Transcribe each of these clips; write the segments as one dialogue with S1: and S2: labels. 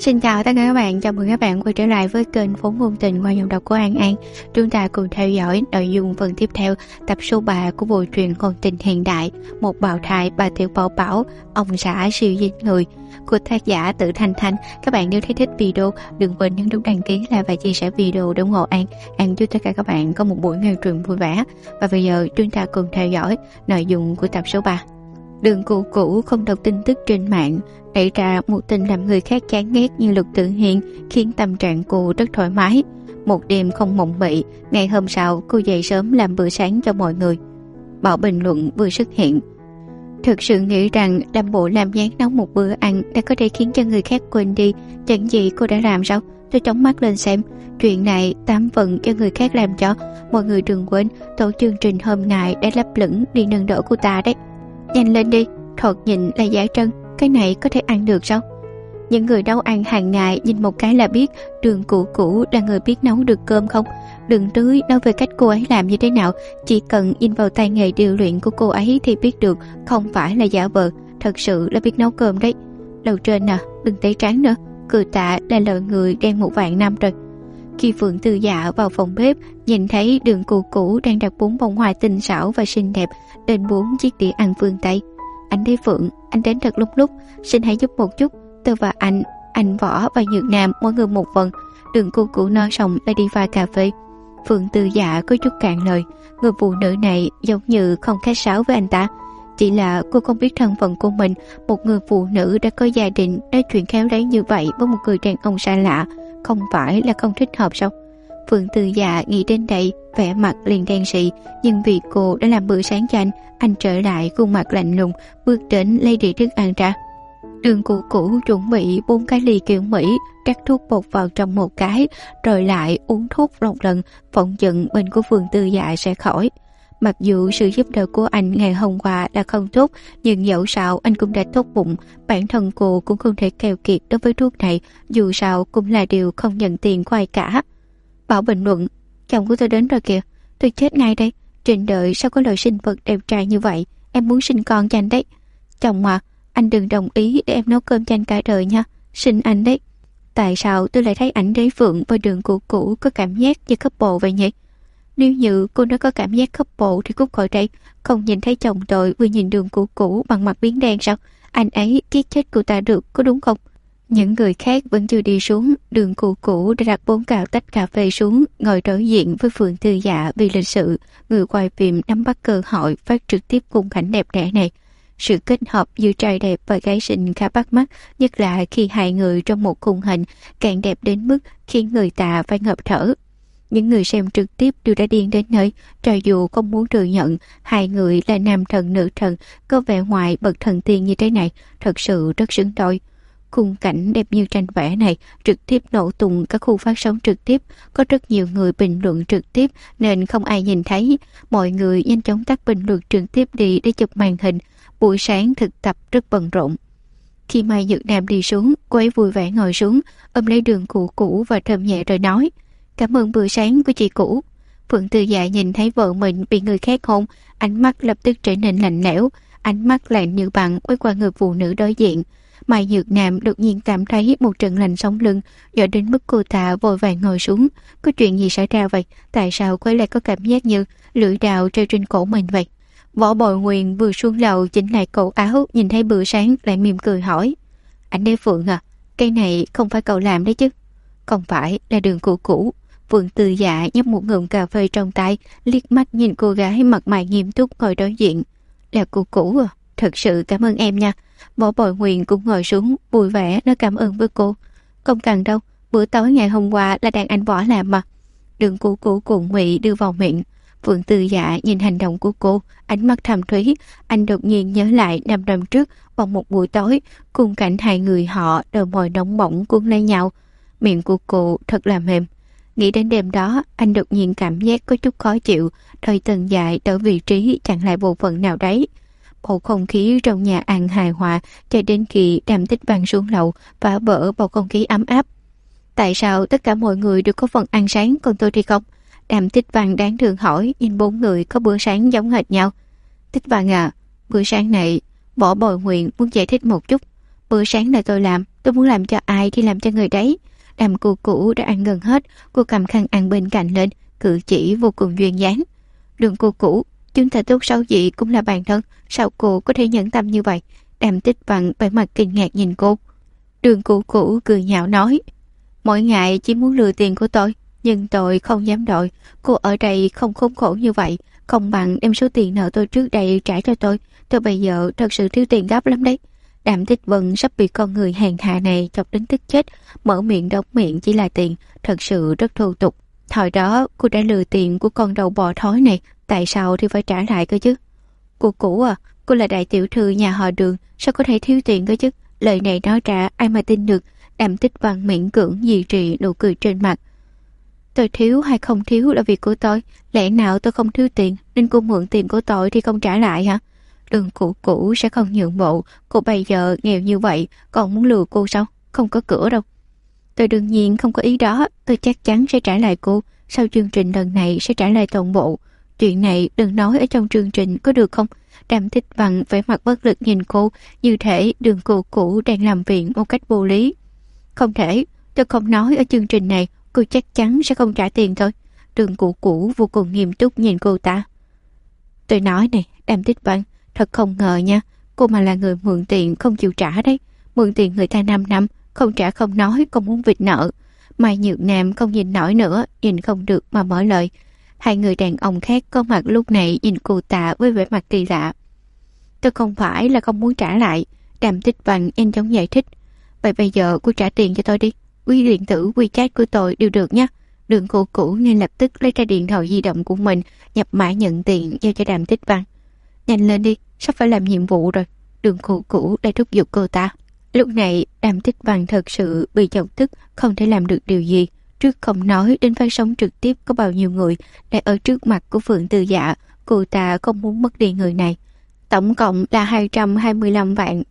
S1: Xin chào tất cả các bạn, chào mừng các bạn quay trở lại với kênh Phố Ngôn Tình qua giọng đọc của An An. Chúng ta cùng theo dõi nội dung phần tiếp theo tập số 3 của bộ truyện ngôn tình hiện đại Một bào thai bà tiểu bảo bảo, ông xã siêu dính người của tác giả Tự Thanh Thanh. Các bạn nếu thấy thích video, đừng quên nhấn nút đăng ký, like và chia sẻ video để ủng hộ An. An chúc tất cả các bạn có một buổi nghe truyện vui vẻ. Và bây giờ chúng ta cùng theo dõi nội dung của tập số 3. Đường Cũ Cũ không đọc tin tức trên mạng, đẩy ra một tin làm người khác chán ghét như Lục Tử Hiên, khiến tâm trạng cô rất thoải mái. Một đêm không mộng mị, ngày hôm sau cô dậy sớm làm bữa sáng cho mọi người. Bảo bình luận vừa xuất hiện. Thực sự nghĩ rằng làm bộ làm dáng nấu một bữa ăn đã có thể khiến cho người khác quên đi chẳng gì cô đã làm sao? Tôi chóng mắt lên xem. Chuyện này 8 phần cho người khác làm cho. Mọi người đừng quên tổ chương trình hôm nay đã lấp lửng đi nâng đỡ cô ta đấy. Nhanh lên đi, thoạt nhìn là giả trân, cái này có thể ăn được sao? Những người nấu ăn hàng ngày nhìn một cái là biết Đường Cũ Cũ là người biết nấu được cơm không? Đừng tưới nói về cách cô ấy làm như thế nào, chỉ cần in vào tay nghề điều luyện của cô ấy thì biết được không phải là giả vờ, thật sự là biết nấu cơm đấy. Lầu trên à, đừng tẩy trắng nữa, Cừ Tạ là lợi người đen 1 vạn năm rồi. Khi Phượng Tư Dạ vào phòng bếp, nhìn thấy Đường Cũ Cũ đang đặt 4 bông hoa tinh xảo và xinh đẹp lên 4 chiếc đĩa ăn phương Tây. Anh thấy Phượng, anh đến thật lúc, xin hãy giúp một chút, tôi và anh Võ và Nhược Nam mỗi người một phần. Đường Cũ Cũ nói xong lại đi pha cà phê. Phượng Tư Dạ có chút cạn lời, người phụ nữ này giống như không khách sáo với anh ta. Chỉ là cô không biết thân phận của mình, một người phụ nữ đã có gia đình, nói chuyện khéo léo như vậy với một người đàn ông xa lạ, không phải là không thích hợp sao? Phượng Tư Dạ nghĩ đến đây, vẻ mặt liền đen xị, nhưng vì cô đã làm bữa sáng cho anh trở lại khuôn mặt lạnh lùng, bước đến lấy đĩa thức ăn ra. Đường Cũ Cũ chuẩn bị 4 cái ly kiểu Mỹ, rắc thuốc bột vào trong một cái, rồi lại uống thuốc một lần, phỏng chừng bệnh của Phượng Tư Dạ sẽ khỏi. Mặc dù sự giúp đỡ của anh ngày hôm qua đã không tốt, nhưng dẫu sao anh cũng đã tốt bụng, bản thân cô cũng không thể keo kiệt đối với thuốc này, dù sao cũng là điều không nhận tiền của ai cả. Bảo bình luận, chồng của tôi đến rồi kìa, tôi chết ngay đây, trên đời sao có loài sinh vật đẹp trai như vậy, em muốn sinh con cho anh đấy. Chồng à, anh đừng đồng ý để em nấu cơm cho anh cả đời nha, xin anh đấy. Tại sao tôi lại thấy ảnh Đế Phượng và Đường Cũ Cũ có cảm giác như couple vậy nhỉ? Nếu như cô đã có cảm giác couple thì cút khỏi đây, không nhìn thấy chồng tôi vừa nhìn Đường Cũ Cũ bằng mặt biến đen sao? Anh ấy giết chết cô ta được, có đúng không? Những người khác vẫn chưa đi xuống, Đường Cũ Cũ đã đặt 4 cào tách cà phê xuống, ngồi đối diện với Phượng Tư Dạ vì lịch sự. Người quay phim nắm bắt cơ hội phát trực tiếp khung cảnh đẹp đẽ này. Sự kết hợp giữa trai đẹp và gái xinh khá bắt mắt, nhất là khi hai người trong một khung hình càng đẹp đến mức khiến người ta phải ngập thở. Những người xem trực tiếp đều đã điên đến nơi, cho dù không muốn thừa nhận hai người là nam thần nữ thần, có vẻ ngoài bậc thần tiên như thế này, thật sự rất xứng đôi. Khung cảnh đẹp như tranh vẽ này trực tiếp nổ tung các khu phát sóng trực tiếp, có rất nhiều người bình luận trực tiếp nên không ai nhìn thấy. Mọi người nhanh chóng tắt bình luận trực tiếp đi để chụp màn hình. Buổi sáng thực tập rất bận rộn. Khi Mai Nhược Nam đi xuống, cô ấy vui vẻ ngồi xuống, ôm lấy Đường Cũ Cũ và thơm nhẹ rồi nói: "Cảm ơn bữa sáng của chị cũ." Phượng Tư Dạ nhìn thấy vợ mình bị người khác hôn, ánh mắt lập tức trở nên lạnh lẽo, ánh mắt lạnh như băng quay qua người phụ nữ đối diện. Mai Nhược Nam đột nhiên cảm thấy một trận lạnh sống lưng, dọa đến mức cô ta vội vàng ngồi xuống. Có chuyện gì xảy ra vậy? Tại sao cô ấy lại có cảm giác như lưỡi đao treo trên cổ mình vậy? Võ Bồi Nguyên vừa xuống lầu chỉnh lại cổ áo, nhìn thấy bữa sáng lại mỉm cười hỏi: "Anh Đế Phượng à, cái này không phải cậu làm đấy chứ?" "Không phải, là Đường Cũ Cũ." Phượng Tư Dạ nhấp một ngụm cà phê trong tay, liếc mắt nhìn cô gái mặt mày nghiêm túc ngồi đối diện. "Là Cũ Cũ à, thật sự cảm ơn em nha." Võ Bồi Nguyên cũng ngồi xuống, vui vẻ nói cảm ơn với cô. "Không cần đâu, bữa tối ngày hôm qua là đàn anh Võ làm mà." Đường Cũ Cũ cuộn mị đưa vào miệng. Phượng Tư Dạ nhìn hành động của cô, ánh mắt thầm thúy. Anh đột nhiên nhớ lại 5 năm trước, vào một buổi tối, cùng cảnh hai người họ đôi môi nóng bỏng cuốn lấy nhau. Miệng của cô thật là mềm. Nghĩ đến đêm đó, anh đột nhiên cảm giác có chút khó chịu, đôi chân dài ở vị trí chặn lại bộ phận nào đấy. Bầu không khí trong nhà ăn hài hòa cho đến khi Đàm Tích Văn xuống lầu phá vỡ bầu không khí ấm áp. "Tại sao tất cả mọi người đều có phần ăn sáng còn tôi thì không?" Đàm Tích Văn đáng thương hỏi, nhìn 4 người có bữa sáng giống hệt nhau. "Tích Văn à, bữa sáng này..." Võ Bồi Nguyên muốn giải thích một chút. bữa sáng là tôi làm, tôi muốn làm cho ai thì làm cho người đấy. Đàm cô cũ đã ăn gần hết, cô cầm khăn ăn bên cạnh lên, cử chỉ vô cùng duyên dáng. Đường cô cũ, chúng ta tốt xấu gì cũng là bạn thân, sao cô có thể nhẫn tâm như vậy? Đàm Tích Văn vẻ mặt kinh ngạc nhìn cô. Đường cô cũ cười nhạo nói, mỗi ngày chỉ muốn lừa tiền của tôi, nhưng tôi không dám đòi. Cô ở đây không khốn khổ như vậy, không bằng đem số tiền nợ tôi trước đây trả cho tôi. Tôi bây giờ thật sự thiếu tiền gấp lắm đấy. Đàm Tích Vân sắp bị con người hèn hạ này chọc đến tức chết, mở miệng đóng miệng chỉ là tiền, thật sự rất thô tục. Hồi đó cô đã lừa tiền của con đầu bò thối này, tại sao thì phải trả lại cơ chứ? Cô cũ à, cô là đại tiểu thư nhà họ Đường, sao có thể thiếu tiền cơ chứ? Lời này nói ra ai mà tin được? Đàm Tích Văn miễn cưỡng duy trì nụ cười trên mặt. Tôi thiếu hay không thiếu là việc của tôi, lẽ nào tôi không thiếu tiền nên cô mượn tiền của tôi thì không trả lại hả? Đường cũ cũ sẽ không nhượng bộ, cô bây giờ nghèo như vậy còn muốn lừa cô sao? Không có cửa đâu. Tôi đương nhiên không có ý đó, tôi chắc chắn sẽ trả lại cô, sau chương trình lần này sẽ trả lại toàn bộ. Chuyện này đừng nói ở trong chương trình có được không? Đàm Tích Văn vẻ mặt bất lực nhìn cô, như thể đường cô cũ đang làm việc một cách vô lý. Không thể, tôi không nói ở chương trình này, cô chắc chắn sẽ không trả tiền thôi. Đường cụ cũ vô cùng nghiêm túc nhìn cô ta. Tôi nói này, Đàm Tích Văn, thật không ngờ nha, cô mà là người mượn tiền không chịu trả đấy. Mượn tiền người ta 5 năm, không trả không nói, còn muốn vịt nợ. Mai Nhược Nam không nhìn nổi nữa, nhìn không được mà mở lời. Hai người đàn ông khác có mặt lúc này nhìn cô ta với vẻ mặt kỳ lạ. Tôi không phải là không muốn trả lại, Đàm Tích Văn nhanh chóng giải thích. Vậy bây giờ cô trả tiền cho tôi đi, ví điện tử, WeChat của tôi đều được nhé. Đường cô cũ ngay lập tức lấy ra điện thoại di động của mình, nhập mã nhận tiền giao cho Đàm Tích Văn. Nhanh lên đi, sắp phải làm nhiệm vụ rồi. Đường cô cũ đã thúc giục cô ta. Lúc này Đàm Tích Văn thật sự bị chọc tức, không thể làm được điều gì. Trước không nói đến phát sóng trực tiếp có bao nhiêu người lại ở trước mặt của Phượng Tư Dạ, cô ta không muốn mất đi người này. Tổng cộng là 225 vạn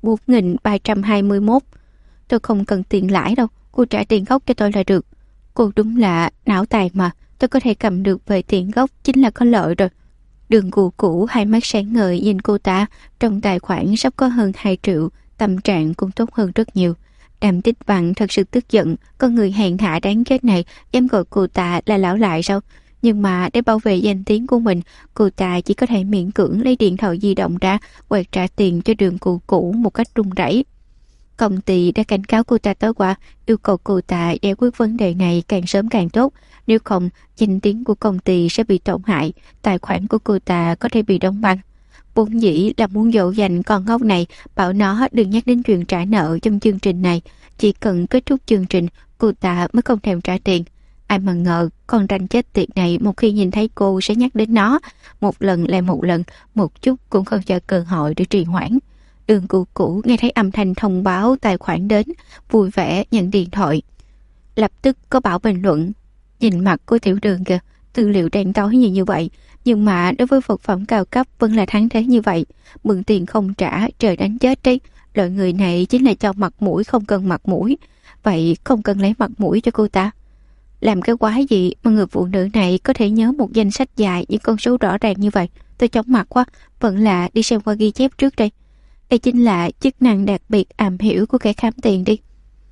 S1: 4.321. Tôi không cần tiền lãi đâu, cô trả tiền gốc cho tôi là được. Cô đúng là não tàn mà, tôi có thể cầm được về tiền gốc chính là có lợi rồi. Đường cụ cũ hai mắt sáng ngời nhìn cô ta, trong tài khoản sắp có hơn 2 triệu, tâm trạng cũng tốt hơn rất nhiều. Đàm Tích Văn thật sự tức giận, con người hèn hạ đáng chết này dám gọi cô ta là lão lại sao? Nhưng mà để bảo vệ danh tiếng của mình, cô ta chỉ có thể miễn cưỡng lấy điện thoại di động ra, quẹt trả tiền cho đường cụ cũ một cách run rẩy. Công ty đã cảnh cáo cô ta tối qua, yêu cầu cô ta giải quyết vấn đề này càng sớm càng tốt. Nếu không, danh tiếng của công ty sẽ bị tổn hại, tài khoản của cô ta có thể bị đóng băng. Vốn dĩ là muốn dỗ dành con ngốc này, bảo nó đừng nhắc đến chuyện trả nợ trong chương trình này. Chỉ cần kết thúc chương trình, cô ta mới không thèm trả tiền. Ai mà ngờ, con ranh chết tiệt này một khi nhìn thấy cô sẽ nhắc đến nó. Một lần lại một lần, một chút cũng không cho cơ hội để trì hoãn. Đường cụ cũ nghe thấy âm thanh thông báo tài khoản đến, vui vẻ nhận điện thoại. Lập tức có bảo bình luận. Nhìn mặt của tiểu đường kìa, tư liệu đen tối như vậy, nhưng mà đối với vật phẩm cao cấp vẫn là thắng thế như vậy. Mượn tiền không trả, trời đánh chết đấy. Loại người này chính là cho mặt mũi không cần mặt mũi. Vậy không cần lấy mặt mũi cho cô ta. Làm cái quái gì mà người phụ nữ này có thể nhớ một danh sách dài những con số rõ ràng như vậy? Tôi chóng mặt quá, vẫn là đi xem qua ghi chép trước đây. Đây chính là chức năng đặc biệt am hiểu của kẻ khám tiền đi.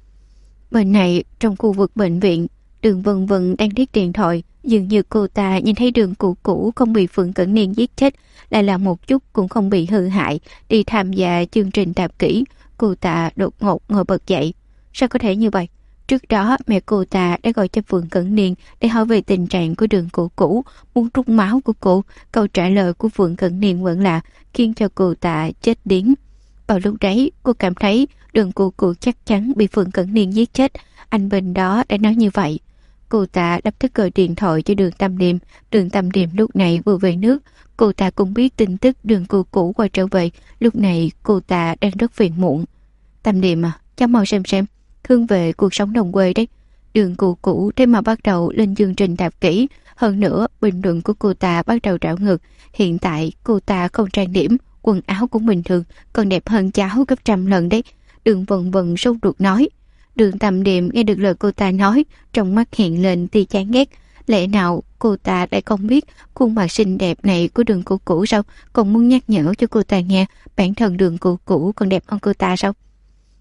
S1: Bên này, trong khu vực bệnh viện, Đường Vân Vân đang điếc điện thoại. Dường như cô ta nhìn thấy đường cụ cũ không bị Phượng Cẩn Niên giết chết, lại là một chút cũng không bị hư hại, đi tham gia chương trình tạp kỹ. Cô ta đột ngột ngồi bật dậy. Sao có thể như vậy? Trước đó mẹ cô ta đã gọi cho Phượng Cẩn Niên để hỏi về tình trạng của đường cụ cũ, muốn rút máu của cô. Câu trả lời của Phượng Cẩn Niên vẫn là khiến cho cô ta chết điếng. Vào lúc đấy cô cảm thấy đường cụ cũ chắc chắn bị Phượng Cẩn Niên giết chết. Anh bên đó đã nói như vậy. Cô ta lập tức gọi điện thoại cho Đường Tâm Điềm. Đường Tâm Điềm lúc này vừa về nước. Cô ta cũng biết tin tức đường cụ cũ quay trở về. Lúc này cô ta đang rất phiền muộn. Tâm Điềm à, cháu mau xem. Hướng về cuộc sống đồng quê đấy. Đường cụ cũ thế mà bắt đầu lên chương trình tạp kỹ. Hơn nữa bình luận của cô ta bắt đầu trảo ngược. Hiện tại cô ta không trang điểm, quần áo cũng bình thường, còn đẹp hơn cháu gấp trăm lần đấy. Đường Vân Vân sốt ruột nói. Đường Tâm Điềm nghe được lời cô ta nói, trong mắt hiện lên tia chán ghét. Lẽ nào cô ta lại không biết khuôn mặt xinh đẹp này của đường cụ cũ sao? Còn muốn nhắc nhở cho cô ta nghe bản thân đường cụ cũ còn đẹp hơn cô ta sao?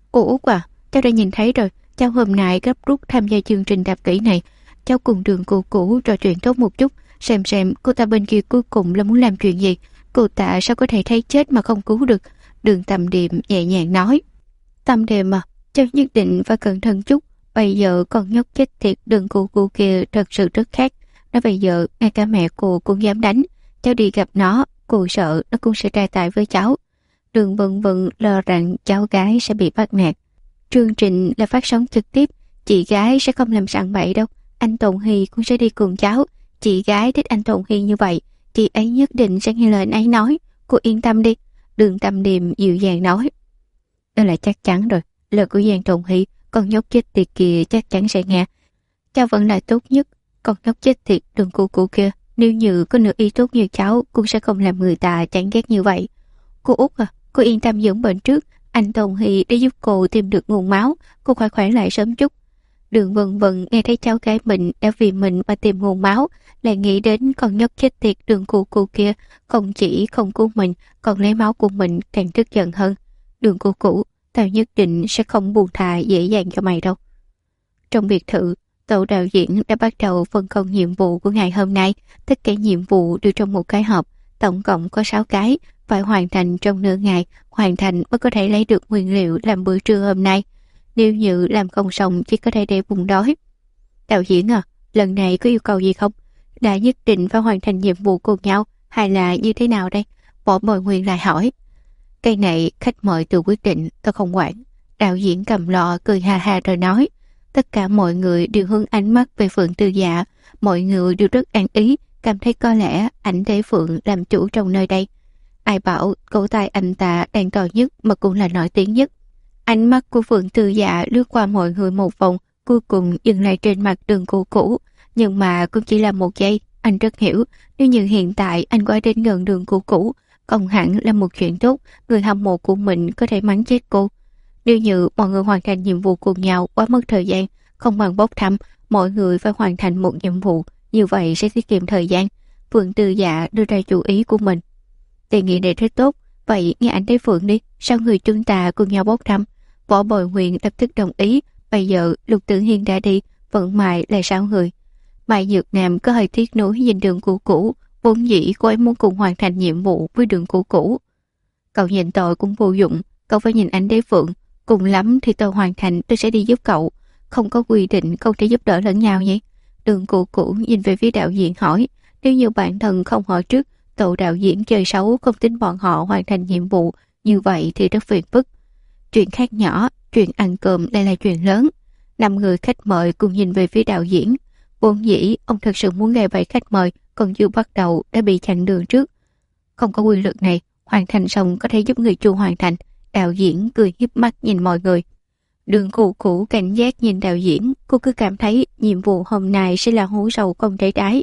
S1: Cô Út à, cháu đã nhìn thấy rồi, cháu hôm nay gấp rút tham gia chương trình đạp kỹ này. Cháu cùng Đường cô cũ trò chuyện tốt một chút, xem cô ta bên kia cuối cùng là muốn làm chuyện gì. Cô ta sao có thể thấy chết mà không cứu được. Đường Tâm Điềm nhẹ nhàng nói. Tâm Điềm à, cháu nhất định phải cẩn thận chút. Bây giờ con nhóc chết tiệt Đường cô cũ kia thật sự rất khác. Nó bây giờ ngay cả mẹ cô cũng dám đánh. Cháu đi gặp nó, cô sợ nó cũng sẽ tra tay với cháu. Đường Vân Vân lo rằng cháu gái sẽ bị bắt nạt. Chương trình là phát sóng trực tiếp, chị gái sẽ không làm sằng bậy đâu. Anh Tồn Hy cũng sẽ đi cùng cháu. Chị gái thích anh Tồn Hy như vậy, chị ấy nhất định sẽ nghe lời anh ấy nói. Cô yên tâm đi. Đường Tâm Điềm dịu dàng nói. Đó là chắc chắn rồi. Lời của Giang Tồn Hy, con nhóc chết tiệt kia chắc chắn sẽ nghe. Cháu vẫn là tốt nhất. Con nhóc chết tiệt Đường cô cụ kia, nếu như có nửa ý tốt như cháu, cũng sẽ không làm người ta chán ghét như vậy. Cô Út à, cô yên tâm dưỡng bệnh trước. Anh Tồn Hy để giúp cô tìm được nguồn máu, cô phải khỏe lại sớm chút. Đường Vân Vân nghe thấy cháu gái mình đã vì mình mà tìm nguồn máu, lại nghĩ đến con nhóc chết tiệt Đường cô kia, không chỉ không cứu mình, còn lấy máu của mình, càng tức giận hơn. Đường cô cũ, tao nhất định sẽ không buông thà dễ dàng cho mày đâu. Trong biệt thự, tổ đạo diễn đã bắt đầu phân công nhiệm vụ của ngày hôm nay. Tất cả nhiệm vụ đều trong một cái hộp, tổng cộng có 6 cái, phải hoàn thành trong nửa ngày, hoàn thành mới có thể lấy được nguyên liệu làm bữa trưa hôm nay. Nếu như làm không xong chỉ có thể để bụng đói. Đạo diễn à, lần này có yêu cầu gì không? Đã nhất định phải hoàn thành nhiệm vụ cùng nhau, hay là như thế nào đây? Võ Bồi Nguyên lại hỏi. Cái này khách mời tự quyết định, tôi không quản. Đạo diễn cầm lọ cười ha ha rồi nói. Tất cả mọi người đều hướng ánh mắt về Phượng Tư Dạ. Mọi người đều rất an ý, cảm thấy có lẽ ảnh để Phượng làm chủ trong nơi đây. Ai bảo cổ tay anh ta đang to nhất mà cũng là nổi tiếng nhất. Ánh mắt của Phượng Tư Dạ lướt qua mọi người một vòng, cuối cùng dừng lại trên mặt Đường cô cũ. Nhưng mà cũng chỉ là một giây, anh rất hiểu. Nếu như hiện tại anh qua đến gần Đường cô cũ, không hẳn là một chuyện tốt, người hâm mộ của mình có thể mắng chết cô. Nếu như mọi người hoàn thành nhiệm vụ cùng nhau quá mất thời gian, không bằng bốc thăm, mọi người phải hoàn thành một nhiệm vụ, như vậy sẽ tiết kiệm thời gian. Phượng Tư Dạ đưa ra chủ ý của mình. Đề nghị này rất tốt, vậy nghe anh thấy Phượng đi, sao người chúng ta cùng nhau bốc thăm? Võ Bồi Nguyên lập tức đồng ý. Bây giờ Lục Tử Hiên đã đi, vẫn Mai là 6 người. Mai Nhược Nam có hơi tiếc nuối nhìn Đường cô cũ, vốn dĩ cô ấy muốn cùng hoàn thành nhiệm vụ với Đường cô cũ. Cậu nhìn tội cũng vô dụng, cậu phải nhìn anh Đế Phượng. Cùng lắm thì tôi hoàn thành, tôi sẽ đi giúp cậu. Không có quy định không thể giúp đỡ lẫn nhau nhỉ? Đường cô cũ nhìn về phía đạo diễn hỏi. Nếu như bản thân không hỏi trước, tổ đạo diễn chơi xấu không tính bọn họ hoàn thành nhiệm vụ, như vậy thì rất phiền phức. Chuyện khác nhỏ, chuyện ăn cơm đây là chuyện lớn. 5 người khách mời cùng nhìn về phía đạo diễn. Vốn dĩ ông thật sự muốn nghe vậy khách mời, còn chưa bắt đầu đã bị chặn đường trước. Không có quy luật này, hoàn thành xong có thể giúp người chu hoàn thành. Đạo diễn cười hiếp mắt nhìn mọi người. Đường cụ cũ cảnh giác nhìn đạo diễn, cô cứ cảm thấy nhiệm vụ hôm nay sẽ là hố sâu không thể đáy.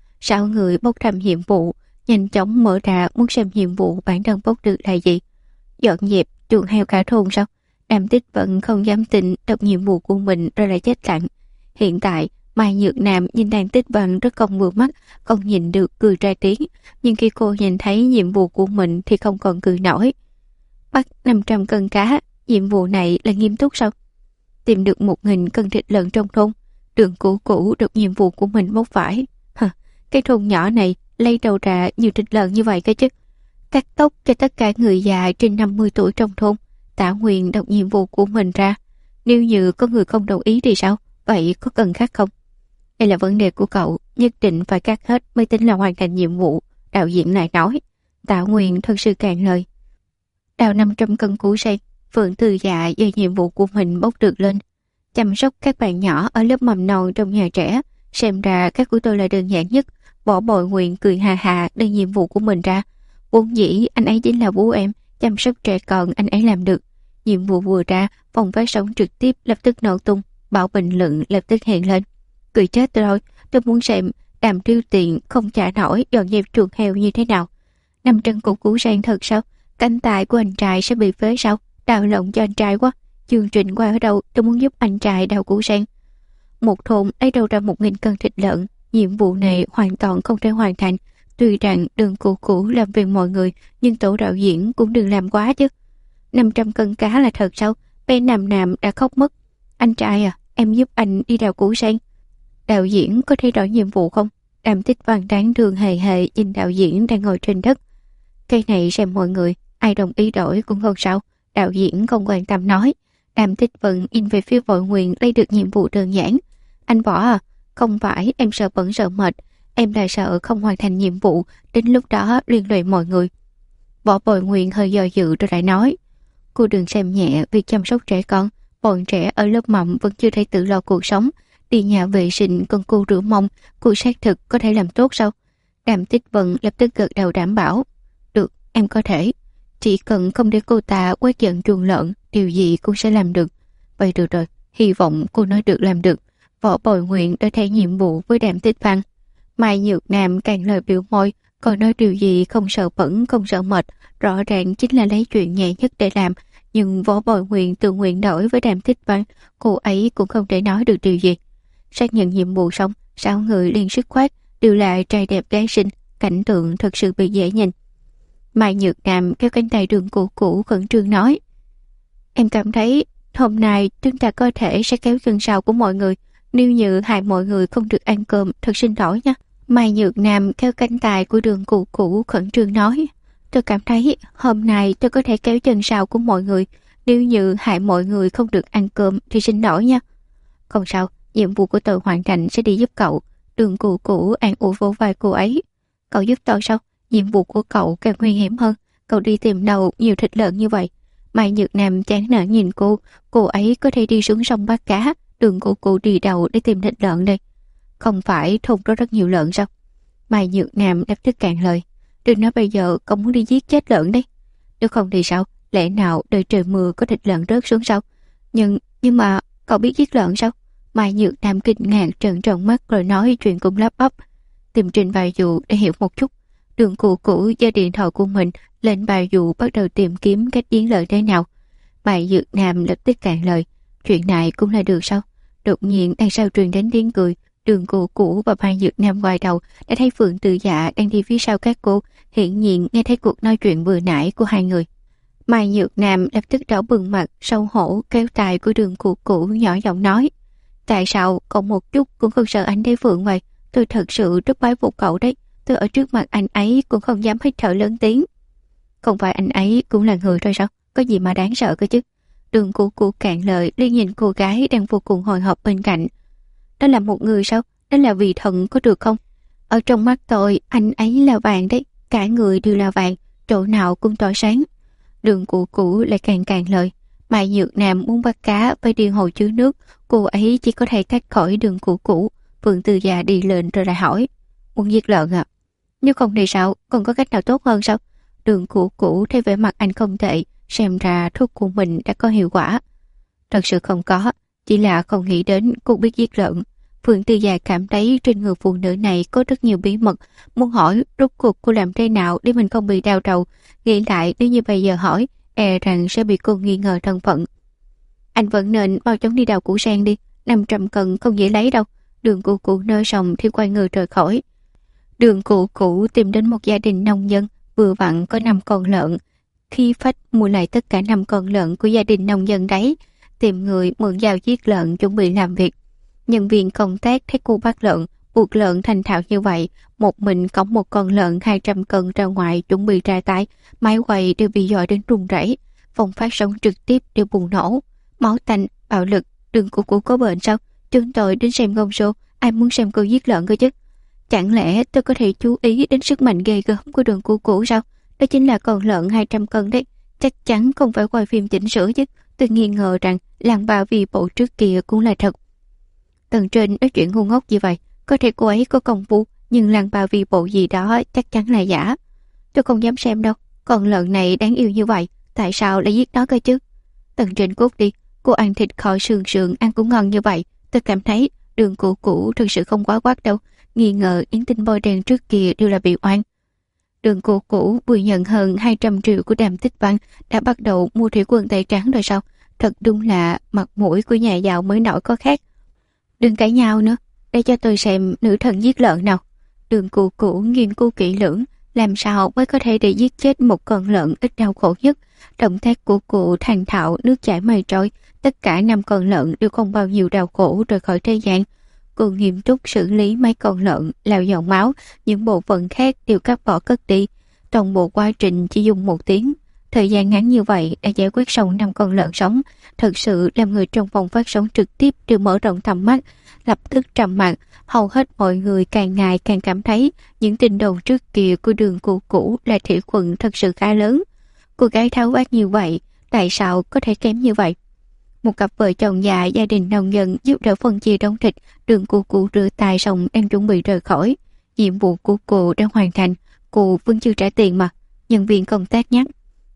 S1: 6 người bốc thăm nhiệm vụ, nhanh chóng mở ra muốn xem nhiệm vụ bản thân bốc được là gì. Dọn dẹp chuồng heo cả thôn sao? Đàm Tích vẫn không dám tin đọc nhiệm vụ của mình rồi lại chết lặng. Hiện tại Mai Nhược Nam nhìn Đàm Tích Vận rất không vừa mắt, không nhìn được cười ra tiếng, nhưng khi cô nhìn thấy nhiệm vụ của mình thì không còn cười nổi. Bắt 500 cân cá, nhiệm vụ này là nghiêm túc sao? Tìm được 1000 cân thịt lợn trong thôn. Đường cũ cũ được nhiệm vụ của mình bốc phải. Cái thôn nhỏ này lấy đầu ra nhiều thịt lợn như vậy cơ chứ? Cắt tóc cho tất cả người già trên 50 tuổi trong thôn. Tả Nguyên đọc nhiệm vụ của mình ra. Nếu như có người không đồng ý thì sao? Vậy có cần khác không? Đây là vấn đề của cậu, nhất định phải cắt hết mới tính là hoàn thành nhiệm vụ. Đạo diễn lại nói. Tả Nguyên thật sự cạn lời. Đào 500 cân củ sen, Phượng Tư Dạ về nhiệm vụ của mình bốc được lên. Chăm sóc các bạn nhỏ ở lớp mầm non trong nhà trẻ. Xem ra các của tôi là đơn giản nhất. Võ Bồi Nguyên cười hà hà đưa nhiệm vụ của mình ra. Vốn dĩ anh ấy chính là bố em, chăm sóc trẻ con anh ấy làm được. Nhiệm vụ vừa ra, phòng phát sóng trực tiếp lập tức nổ tung, bảo bình luận lập tức hiện lên. Cười chết rồi, tôi muốn xem Đàm Tiêu Tiền không trả nổi dọn dẹp chuồng heo như thế nào. 500 củ củ sen thật sao? Cánh tay của anh trai sẽ bị phế sao? Đau lòng cho anh trai quá. Chương trình qua ở đâu, tôi muốn giúp anh trai đào củ sen. Một thôn lấy đâu ra 1000 cân thịt lợn. Nhiệm vụ này hoàn toàn không thể hoàn thành. Tuy rằng Đường cũ cũ làm việc mọi người, nhưng tổ đạo diễn cũng đừng làm quá chứ. 500 cân cá là thật sao? Bên Nam Nam đã khóc mất. Anh trai à, em giúp anh đi đào củ sen. Đạo diễn có thay đổi nhiệm vụ không? Đàm Tích Văn đáng thương hề hề nhìn đạo diễn đang ngồi trên đất. Cái này xem mọi người, ai đồng ý đổi cũng không sao. Đạo diễn không quan tâm nói. Đàm Tích Văn nhìn về phía Vội Nguyên lấy được nhiệm vụ đơn giản. Anh Võ à, không phải em sợ bận sợ mệt, em là sợ không hoàn thành nhiệm vụ, đến lúc đó liên lụy mọi người. Võ Vội Nguyên hơi do dự rồi lại nói. Cô đừng xem nhẹ việc chăm sóc trẻ con, bọn trẻ ở lớp mầm vẫn chưa thể tự lo cuộc sống. Đi nhà vệ sinh cần cô rửa mông, cô xác thực có thể làm tốt sao? Đàm Tích Vân lập tức gật đầu đảm bảo. Được, em có thể. Chỉ cần không để cô ta quét dọn chuồng lợn, điều gì cũng sẽ làm được. Vậy được rồi, hy vọng cô nói được làm được. Võ Bồi Nguyện đã thay nhiệm vụ với Đàm Tích Văn. Mai Nhược Nam càng lời biểu môi, còn nói điều gì không sợ bẩn, không sợ mệt, rõ ràng chính là lấy chuyện nhẹ nhất để làm. Nhưng Võ Bồi Nguyện tự nguyện đổi với Đàm Tích Văn, cô ấy cũng không thể nói được điều gì. Xác nhận nhiệm vụ xong, 6 người liền sức khoát, đều là trai đẹp gái xinh, cảnh tượng thật sự bị dễ nhìn. Mai Nhược Nam kéo cánh tay Đường Cũ Cũ khẩn trương nói. Em cảm thấy hôm nay chúng ta có thể sẽ kéo chân sau của mọi người, nếu như hại mọi người không được ăn cơm, thật xin lỗi nha. Mai Nhược Nam kéo cánh tay của Đường Cũ Cũ khẩn trương nói. Tôi cảm thấy hôm nay tôi có thể kéo chân sau của mọi người, nếu như hại mọi người không được ăn cơm thì xin lỗi nha. Không sao, nhiệm vụ của tôi hoàn thành sẽ đi giúp cậu. Đường Cũ Cũ an ủi vỗ vai cô ấy. Cậu giúp tôi sao? Nhiệm vụ của cậu càng nguy hiểm hơn. Cậu đi tìm đâu nhiều thịt lợn như vậy? Mai Nhược Nam chán nản nhìn cô ấy có thể đi xuống sông bắt cá, Đường Cũ Cũ đi đầu để tìm thịt lợn đây. Không phải thùng có rất nhiều lợn sao? Mai Nhược Nam lập tức cạn lời. Đừng nói bây giờ cậu muốn đi giết chết lợn đấy. Nếu không thì sao? Lẽ nào đời trời mưa có thịt lợn rớt xuống sao? Nhưng mà cậu biết giết lợn sao? Mai Nhược Nam kinh ngạc trợn tròn mắt rồi nói chuyện cũng lắp bắp. Tìm trình vài dụ để hiểu một chút. Đường Cũ Cũ giơ điện thoại của mình lên vài dụ bắt đầu tìm kiếm cách giết lợn thế nào. Mai Nhược Nam lập tức cạn lời. Chuyện này cũng là được sao? Đột nhiên đằng sau truyền đến tiếng cười. Đường Cũ Cũ và Mai Nhược Nam ngoài đầu đã thấy Phượng Từ Dạ đang đi phía sau các cô, hiển nhiên nghe thấy cuộc nói chuyện vừa nãy của hai người. Mai Nhược Nam lập tức đỏ bừng mặt, xấu hổ kéo tay của Đường Cũ Cũ nhỏ giọng nói. Tại sao cậu một chút cũng không sợ anh Đế Phượng vậy? Tôi thật sự rất bái phục cậu đấy. Tôi ở trước mặt anh ấy cũng không dám hít thở lớn tiếng. Không phải anh ấy cũng là người thôi sao? Có gì mà đáng sợ cơ chứ? Đường Cũ Cũ cạn lời liên nhìn cô gái đang vô cùng hồi hộp bên cạnh. Đó là một người sao? Đó là vị thần có được không? Ở trong mắt tôi, anh ấy là vàng đấy. Cả người đều là vàng, chỗ nào cũng tỏa sáng. Đường Cũ Cũ lại càng lời. Mai Nhược Nam muốn bắt cá phải đi hồ chứa nước, cô ấy chỉ có thể tách khỏi Đường Cũ Cũ. Phượng Từ Dạ đi lên rồi lại hỏi. Muốn giết lợn à? Nếu không thì sao? Còn có cách nào tốt hơn sao? Đường Cũ Cũ thấy vẻ mặt anh không tệ, xem ra thuốc của mình đã có hiệu quả. Thật sự không có, chỉ là không nghĩ đến cô biết giết lợn. Phượng Từ Dạ cảm thấy trên người phụ nữ này có rất nhiều bí mật, muốn hỏi rốt cuộc cô làm thế nào để mình không bị đau đầu. Nghĩ lại nếu như bây giờ hỏi, e rằng sẽ bị cô nghi ngờ thân phận. Anh vẫn nên mau chóng đi đào củ sen đi, 500 cân không dễ lấy đâu. Đường Cũ Cũ nói xong thì quay người rời khỏi. Đường Cũ Cũ tìm đến một gia đình nông dân, vừa vặn có 5 con lợn. Khi phách mua lại tất cả 5 con lợn của gia đình nông dân đấy, tìm người mượn dao giết lợn chuẩn bị làm việc. Nhân viên công tác thấy cô bắt lợn, buộc lợn thành thạo như vậy, một mình cõng một con lợn 200 cân ra ngoài chuẩn bị ra tay, máy quay đều bị dội đến run rẩy, phòng phát sóng trực tiếp đều bùng nổ, máu tanh, bạo lực. Đường Cũ Cũ có bệnh sao? Chúng tôi đến xem game show, ai muốn xem cô giết lợn cơ chứ? Chẳng lẽ tôi có thể chú ý đến sức mạnh ghê gớm của Đường Cũ Cũ sao? Đó chính là con lợn 200 cân đấy, chắc chắn không phải quay phim chỉnh sửa chứ. Tôi nghi ngờ rằng làng bà vì bộ trước kia cũng là thật. Tầng trên nói chuyện ngu ngốc gì vậy? Có thể cô ấy có công phu, nhưng làng bà vì bộ gì đó chắc chắn là giả. Tôi không dám xem đâu. Con lợn này đáng yêu như vậy, tại sao lại giết nó cơ chứ? Tầng trên cút đi, cô ăn thịt kho sườn sườn ăn cũng ngon như vậy. Tôi cảm thấy Đường Cũ Cũ thực sự không quá quát đâu. Nghi ngờ những tin bôi đen trước kia đều là bị oan. Đường Cũ Cũ vừa nhận hơn 200 triệu của Đàm Tích Văn đã bắt đầu mua thủy quân Tây Trắng rồi sao? Thật đúng là mặt mũi của nhà giàu mới nổi có khác. Đừng cãi nhau nữa, để cho tôi xem nữ thần giết lợn nào. Đường Cũ Cũ nghiên cứu kỹ lưỡng, Làm sao mới có thể để giết chết một con lợn ít đau khổ nhất? Động tác của cụ thành thạo nước chảy mây trôi. Tất cả 5 con lợn đều không bao nhiêu đau khổ rời khỏi thế gian. Cô nghiêm túc xử lý mấy con lợn, lau dọn máu, những bộ phận khác đều cắt bỏ cất đi. Toàn bộ quá trình chỉ dùng 1 tiếng. Thời gian ngắn như vậy đã giải quyết xong 5 con lợn sống, thật sự làm người trong phòng phát sóng trực tiếp đều mở rộng tầm mắt, lập tức trầm mặc. Hầu hết mọi người càng ngày càng cảm thấy những tin đồn trước kia của Đường Cụ Cũ là thủy khuẩn thật sự khá lớn. Cô gái tháo vát như vậy, tại sao có thể kém như vậy? Một cặp vợ chồng già gia đình nông dân giúp đỡ phân chia đống thịt. Đường Cụ Cụ rửa tay xong đang chuẩn bị rời khỏi. Nhiệm vụ của cô đã hoàn thành, cô vẫn chưa trả tiền mà. Nhân viên công tác nhắc: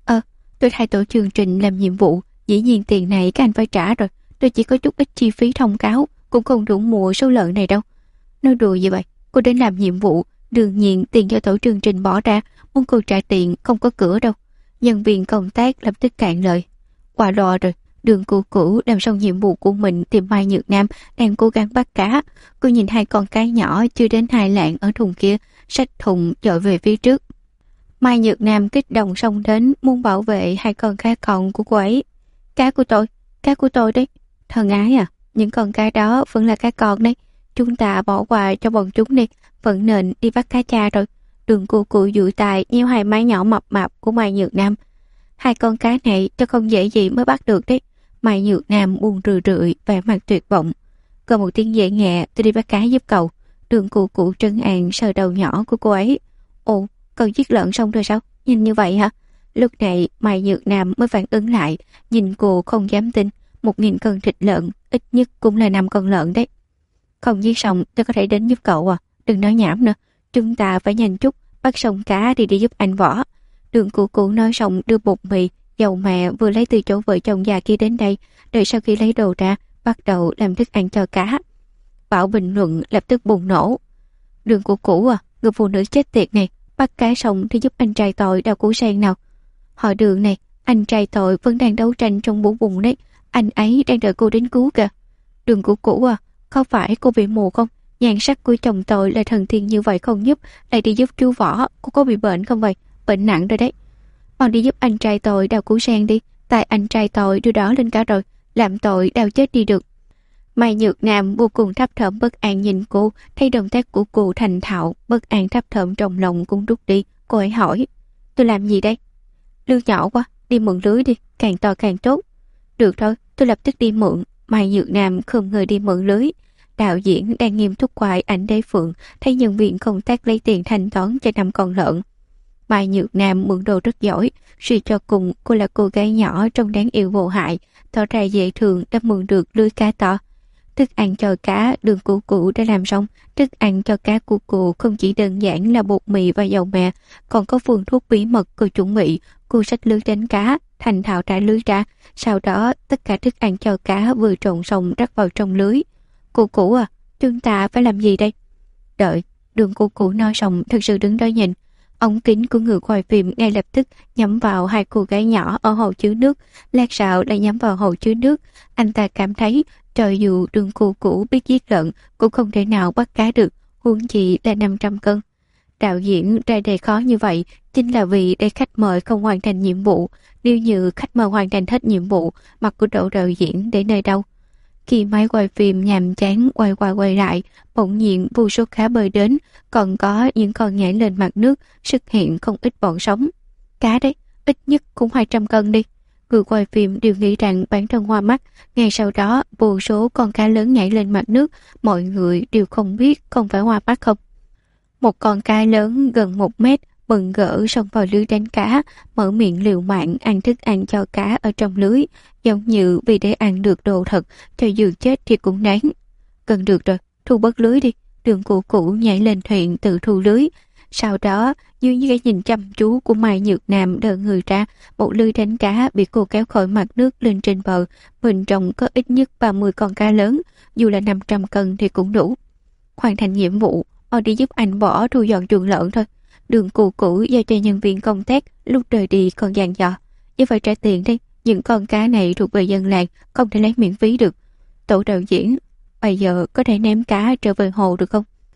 S1: tôi thay tổ chương trình làm nhiệm vụ, dĩ nhiên tiền này các anh phải trả rồi. Tôi chỉ có chút ít chi phí thông cáo, cũng không đủ mua số lợn này đâu. Nói đùa gì vậy? Cô đến làm nhiệm vụ, đương nhiên tiền do tổ chương trình bỏ ra, muốn cô trả tiền không có cửa đâu. Nhân viên công tác lập tức cạn lời. Qua loa rồi. Đường Cụ Cũ làm xong nhiệm vụ của mình tìm Mai Nhược Nam đang cố gắng bắt cá. Cô nhìn 2 con cá nhỏ chưa đến 2 lạng ở thùng kia, xách thùng dội về phía trước. Mai Nhược Nam kích động xông đến muốn bảo vệ 2 con cá con của cô ấy. Cá của tôi đấy. Thân ái à, những con cá đó vẫn là cá con đấy. Chúng ta bỏ qua cho bọn chúng đi, vẫn nên đi bắt cá cha rồi. Đường Cụ Cụ dụi tài nheo 2 mái nhỏ mập mạp của Mai Nhược Nam. 2 con cá này cho không dễ gì mới bắt được đấy. Mai Nhược Nam buồn rười rượi, vẻ mặt tuyệt vọng. Còn một tiếng dễ nhẹ, tôi đi bắt cá giúp cậu. Đường Cụ Cụ trấn an sờ đầu nhỏ của cô ấy. Ồ, cậu giết lợn xong rồi sao? Nhìn như vậy hả? Lúc này Mai Nhược Nam mới phản ứng lại, nhìn cô không dám tin. 1000 cân thịt lợn, ít nhất cũng là 5 con lợn đấy. Không giết xong tôi có thể đến giúp cậu à? Đừng nói nhảm nữa, chúng ta phải nhanh chút, bắt xong cá thì đi giúp anh Võ. Đường Cụ Cụ nói xong đưa bột mì, dầu mẹ vừa lấy từ chỗ vợ chồng già kia đến đây, đợi sau khi lấy đồ ra, bắt đầu làm thức ăn cho cá. Bảo bình luận lập tức bùng nổ. Đường Cụ Cụ à, người phụ nữ chết tiệt này, bắt cá xong thì giúp anh trai tội đào củ sen nào. Họ Đường này, anh trai tội vẫn đang đấu tranh trong bụng bụng đấy, anh ấy đang đợi cô đến cứu kìa. Đường Cụ Cụ à, có phải cô bị mù không? Nhan sắc của chồng tôi là thần tiên như vậy không giúp, lại đi giúp chú Võ, cô có bị bệnh không vậy? Bệnh nặng rồi đấy. Còn đi giúp anh trai tội đào củ sen đi, tại anh trai tội đưa đó lên cả rồi, làm tội đào chết đi được. Mai Nhược Nam vô cùng thấp thỏm bất an nhìn cô, thấy động tác của cô thành thạo, bất an thấp thỏm trong lòng cũng rút đi. Cô ấy hỏi: tôi làm gì đây? Lưới nhỏ quá, đi mượn lưới đi, càng to càng tốt. Được thôi, tôi lập tức đi mượn. Mai Nhược Nam không ngờ đi mượn lưới. Đạo diễn đang nghiêm túc quay ảnh Đế Phượng, thấy nhân viên công tác lấy tiền thanh toán cho 5 con lợn. Mai Nhược Nam mượn đồ rất giỏi, suy cho cùng cô là cô gái nhỏ trông đáng yêu vô hại, tỏ ra dễ thương đã mượn được lưới cá to. Thức ăn cho cá Đường Cụ Cụ đã làm xong. Thức ăn cho cá của cô không chỉ đơn giản là bột mì và dầu mè, còn có phương thuốc bí mật cô chuẩn bị. Cô xách lưới đánh cá, thành thạo trả lưới ra. Sau đó tất cả thức ăn cho cá vừa trộn xong rắc vào trong lưới. Cụ Cụ à, chúng ta phải làm gì đây? Đợi. Đường Cụ Cụ nói xong thật sự đứng đó nhìn. Ống kính của người quay phim ngay lập tức nhắm vào 2 cô gái nhỏ ở hồ chứa nước, lát sau lại nhắm vào hồ chứa nước. Anh ta cảm thấy cho dù Đường Cụ Cụ biết giết lợn cũng không thể nào bắt cá được, huống chi là 500 cân. Đạo diễn ra đề khó như vậy chính là vì để khách mời không hoàn thành nhiệm vụ. Nếu như khách mời hoàn thành hết nhiệm vụ, mặt của đội đạo diễn để nơi đâu? Khi máy quay phim nhàm chán quay qua quay lại, bỗng nhiên vô số cá bơi đến, còn có những con nhảy lên mặt nước, xuất hiện không ít bọn sống. Cá đấy, ít nhất cũng 200 cân đi. Người quay phim đều nghĩ rằng bản thân hoa mắt. Ngay sau đó, vô số con cá lớn nhảy lên mặt nước, mọi người đều không biết không phải hoa mắt không. Một con cá lớn gần 1 mét, bừng gỡ xông vào lưới đánh cá, mở miệng liều mạng ăn thức ăn cho cá ở trong lưới, giống như vì để ăn được đồ thật, cho dù chết thì cũng đáng. Cần được rồi, thu bớt lưới đi. Đường Cụ Cụ nhảy lên thuyền tự thu lưới. Sau đó, dưới cái nhìn chăm chú của Mai Nhược Nam đỡ người ra, một lưới đánh cá bị cô kéo khỏi mặt nước lên trên bờ, bên trong có ít nhất 30 con cá lớn, dù là 500 cân thì cũng đủ. Hoàn thành nhiệm vụ, đi giúp anh Võ thu dọn chuồng lợn thôi. Đường Cụ Cụ giao cho nhân viên công tác, lúc rời đi còn dặn dò: "Chứ phải trả tiền đi, những con cá này thuộc về dân làng, không thể lấy miễn phí được." Tổ đạo diễn: "Bây giờ có thể ném cá trở về hồ được không?"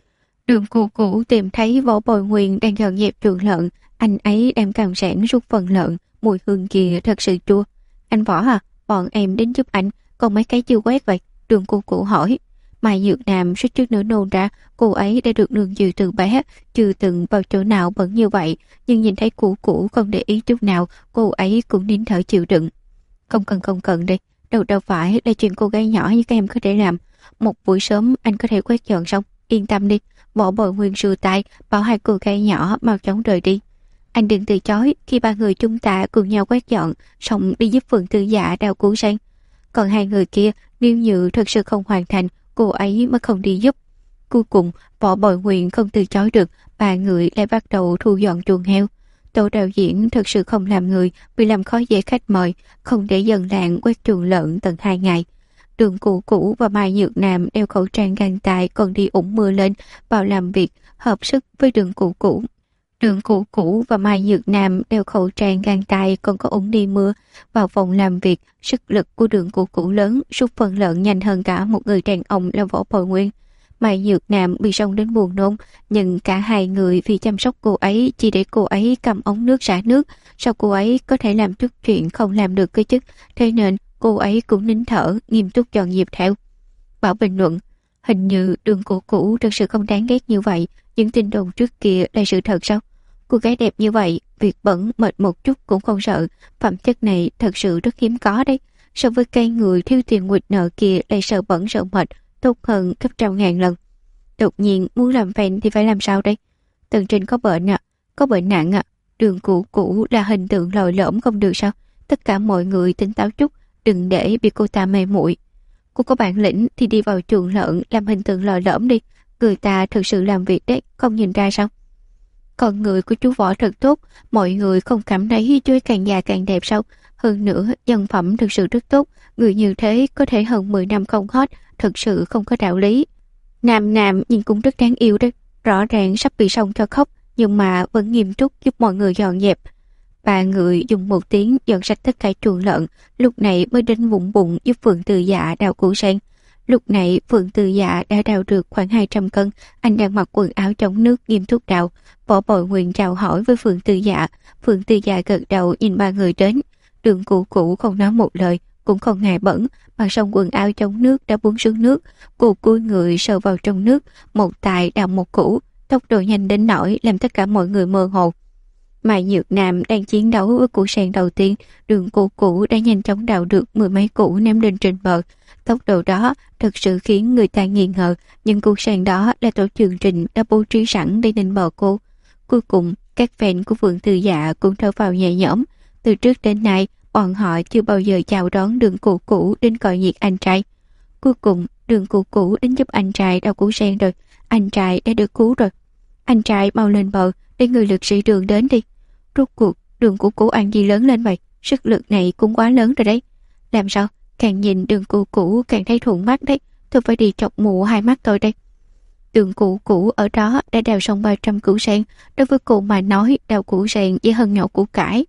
S1: Đường Cù Cũ tìm thấy Võ Bồi Nguyên đang dọn dẹp chuồng lợn, anh ấy đang càn sảng rút phần lợn, mùi hương kia thật sự chua. Anh Võ à, bọn em đến giúp anh, còn mấy cái chưa quét vậy? Đường Cù Cũ hỏi. Mai Nhược Nam suýt chút nữa nôn ra, cô ấy đã được nương dìu từ bé, chưa từng vào chỗ nào bẩn như vậy, nhưng nhìn thấy Cũ Cũ không để ý chút nào, cô ấy cũng nín thở chịu đựng. Không cần đi, đâu phải là chuyện cô gái nhỏ như các em có thể làm. Một buổi sớm anh có thể quét dọn xong, yên tâm đi. Võ Bồi Nguyên rùa tay, bảo hai cô gái nhỏ mau chóng rời đi. Anh đừng từ chối, khi ba người chúng ta cùng nhau quét dọn, xong đi giúp Phượng Tư Dạ đào cứu sen. Còn hai người kia, nếu như thật sự không hoàn thành, cô ấy mới không đi giúp. Cuối cùng, Võ Bồi Nguyên không từ chối được, ba người lại bắt đầu thu dọn chuồng heo. Tổ đạo diễn thật sự không làm người vì làm khó dễ khách mời, không để dân làng quét chuồng lợn tận 2 ngày. Đường Cũ Cũ và Mai Nhược Nam đeo khẩu trang găng tay còn đi ủng mưa lên vào làm việc, hợp sức với Đường Cũ Cũ. Đường Cũ Cũ và Mai Nhược Nam đeo khẩu trang găng tay còn có ủng đi mưa vào phòng làm việc. Sức lực của Đường Cũ Cũ lớn, rút phần lợn nhanh hơn cả một người đàn ông là Võ Bồi Nguyên. Mai Nhược Nam bị sông đến buồn nôn, nhưng cả hai người vì chăm sóc cô ấy chỉ để cô ấy cầm ống nước xả nước, sao cô ấy có thể làm chút chuyện không làm được cơ chứ, thế nên cô ấy cũng nín thở, nghiêm túc dọn dẹp theo. Bảo bình luận, hình như Đường Cũ Cũ thật sự không đáng ghét như vậy, những tin đồn trước kia là sự thật sao? Cô gái đẹp như vậy, việc bẩn mệt một chút cũng không sợ, phẩm chất này thật sự rất hiếm có đấy. So với cây người thiếu tiền nguỵt nợ kia lại sợ bẩn sợ mệt, tốt hơn gấp 100.000 lần. Đột nhiên muốn làm fan thì phải làm sao đây? Tần Trình có bệnh ạ, có bệnh nặng ạ. Đường Cũ Cũ là hình tượng lồi lõm không được sao? Tất cả mọi người tỉnh táo chút, đừng để bị cô ta mê muội. Cô có bản lĩnh thì đi vào chuồng lợn làm hình tượng lồi lõm đi, người ta thực sự làm việc đấy, không nhìn ra sao? Con người của chú Võ thật tốt, mọi người không cảm thấy chú ấy càng già càng đẹp sao? Hơn nữa, nhân phẩm thực sự rất tốt, người như thế có thể hơn 10 năm không hot, thật sự không có đạo lý. Nam Nam nhìn cũng rất đáng yêu đấy, rõ ràng sắp bị sông cho khóc, nhưng mà vẫn nghiêm túc giúp mọi người dọn dẹp. Ba người dùng một tiếng dọn sạch tất cả chuồng lợn, lúc này mới đến vụng bụng giúp Phượng Từ Dạ đào củ sen. Lúc này Phượng Từ Dạ đã đào được khoảng 200 cân, anh đang mặc quần áo chống nước nghiêm túc đào. Võ Bồi Nguyên chào hỏi với Phượng Từ Dạ, Phượng Từ Dạ gật đầu nhìn ba người đến. Đường Cũ Cũ không nói một lời, cũng không ngại bẩn, mặc xong quần áo chống nước đã buông xuống nước, cô cúi người sờ vào trong nước, một tài đào một củ, tốc độ nhanh đến nỗi làm tất cả mọi người mơ hồ. Mai Nhược Nam đang chiến đấu với củ sen đầu tiên, Đường Cũ Cũ đã nhanh chóng đào được 10 mấy củ ném lên trên bờ. Tốc độ đó thật sự khiến người ta nghi ngờ, nhưng củ sen đó là tổ chương trình đã bố trí sẵn để lên bờ cô. Cuối cùng, các fan của Phượng Từ Dạ cũng thở vào nhẹ nhõm. Từ trước đến nay, bọn họ chưa bao giờ chào đón Đường Cũ Cũ đến coi nhiệt anh trai. Cuối cùng, Đường Cũ Cũ đến giúp anh trai đào củ sen rồi. Anh trai đã được cứu rồi. Anh trai mau lên bờ để người lực sĩ Đường đến đi. Rốt cuộc, Đường Cũ Cũ ăn gì lớn lên vậy? Sức lực này cũng quá lớn rồi đấy. Làm sao? Càng nhìn Đường Cũ Cũ càng thấy thuận mắt đấy. Tôi phải đi chọc mụ hai mắt tôi đây. Đường Cũ Cũ ở đó đã đào xong 300 củ sen. Đối với cô mà nói, đào củ sen dễ hơn nhổ củ cải.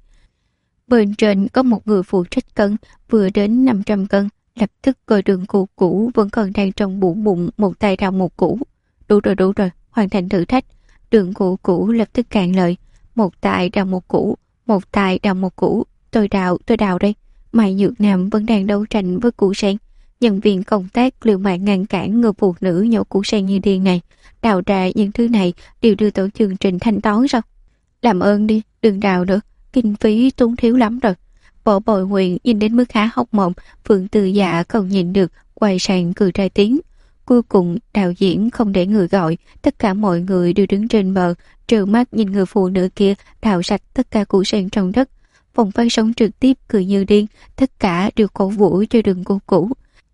S1: Bên trên có một người phụ trách cân, vừa đến 500 cân, lập tức coi Đường Cũ Cũ vẫn còn đang trong bụng, một tay đào một củ. Đủ rồi, hoàn thành thử thách. Đường Cũ Cũ lập tức cạn lời. Một tay đào một củ, một tay đào một củ, tôi đào đây. Mai Nhược Nam vẫn đang đấu tranh với củ sen. Nhân viên công tác liều mạng ngăn cản người phụ nữ nhổ củ sen như điên này. Đào ra những thứ này đều đưa tổ chương trình thanh toán sao? Làm ơn đi, đừng đào nữa, kinh phí tốn thiếu lắm rồi. Võ Bồi Nguyên nhìn đến mức há hốc mồm, Phượng Từ Dạ không nhìn được, quay sang cười ra tiếng. Cuối cùng, đạo diễn không để người gọi, tất cả mọi người đều đứng trên bờ, trợn mắt nhìn người phụ nữ kia đào sạch tất cả củ sen trong đất. Phòng phát sóng trực tiếp cười như điên, tất cả đều cổ vũ cho Đường Cũ Cũ.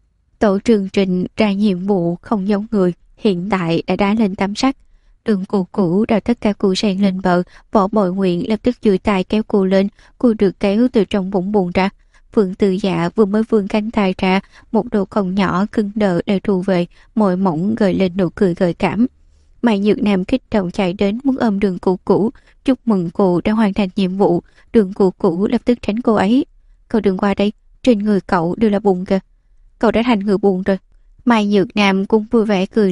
S1: Tổ chương trình ra nhiệm vụ không giống người, hiện tại đã đá lên tam sắc. Đường Cũ Cũ đào tất cả củ sen lên bờ, Võ Bồi Nguyên lập tức duỗi tay kéo cô lên, cô được kéo từ trong vũng bùn ra. Phượng Từ Dạ vừa mới vươn cánh tay ra, một đồ cong nhỏ cưng đờ đều thu về, môi mỏng gợi lên nụ cười gợi cảm. Mai Nhược Nam kích động chạy đến muốn ôm Đường Cũ Cũ, chúc mừng cô đã hoàn thành nhiệm vụ. Đường Cũ Cũ lập tức tránh cô ấy. Cậu đừng qua đây, trên người cậu đều là bùn kìa. Cậu đã thành người bùn rồi. Mai Nhược Nam cũng vui vẻ cười lên,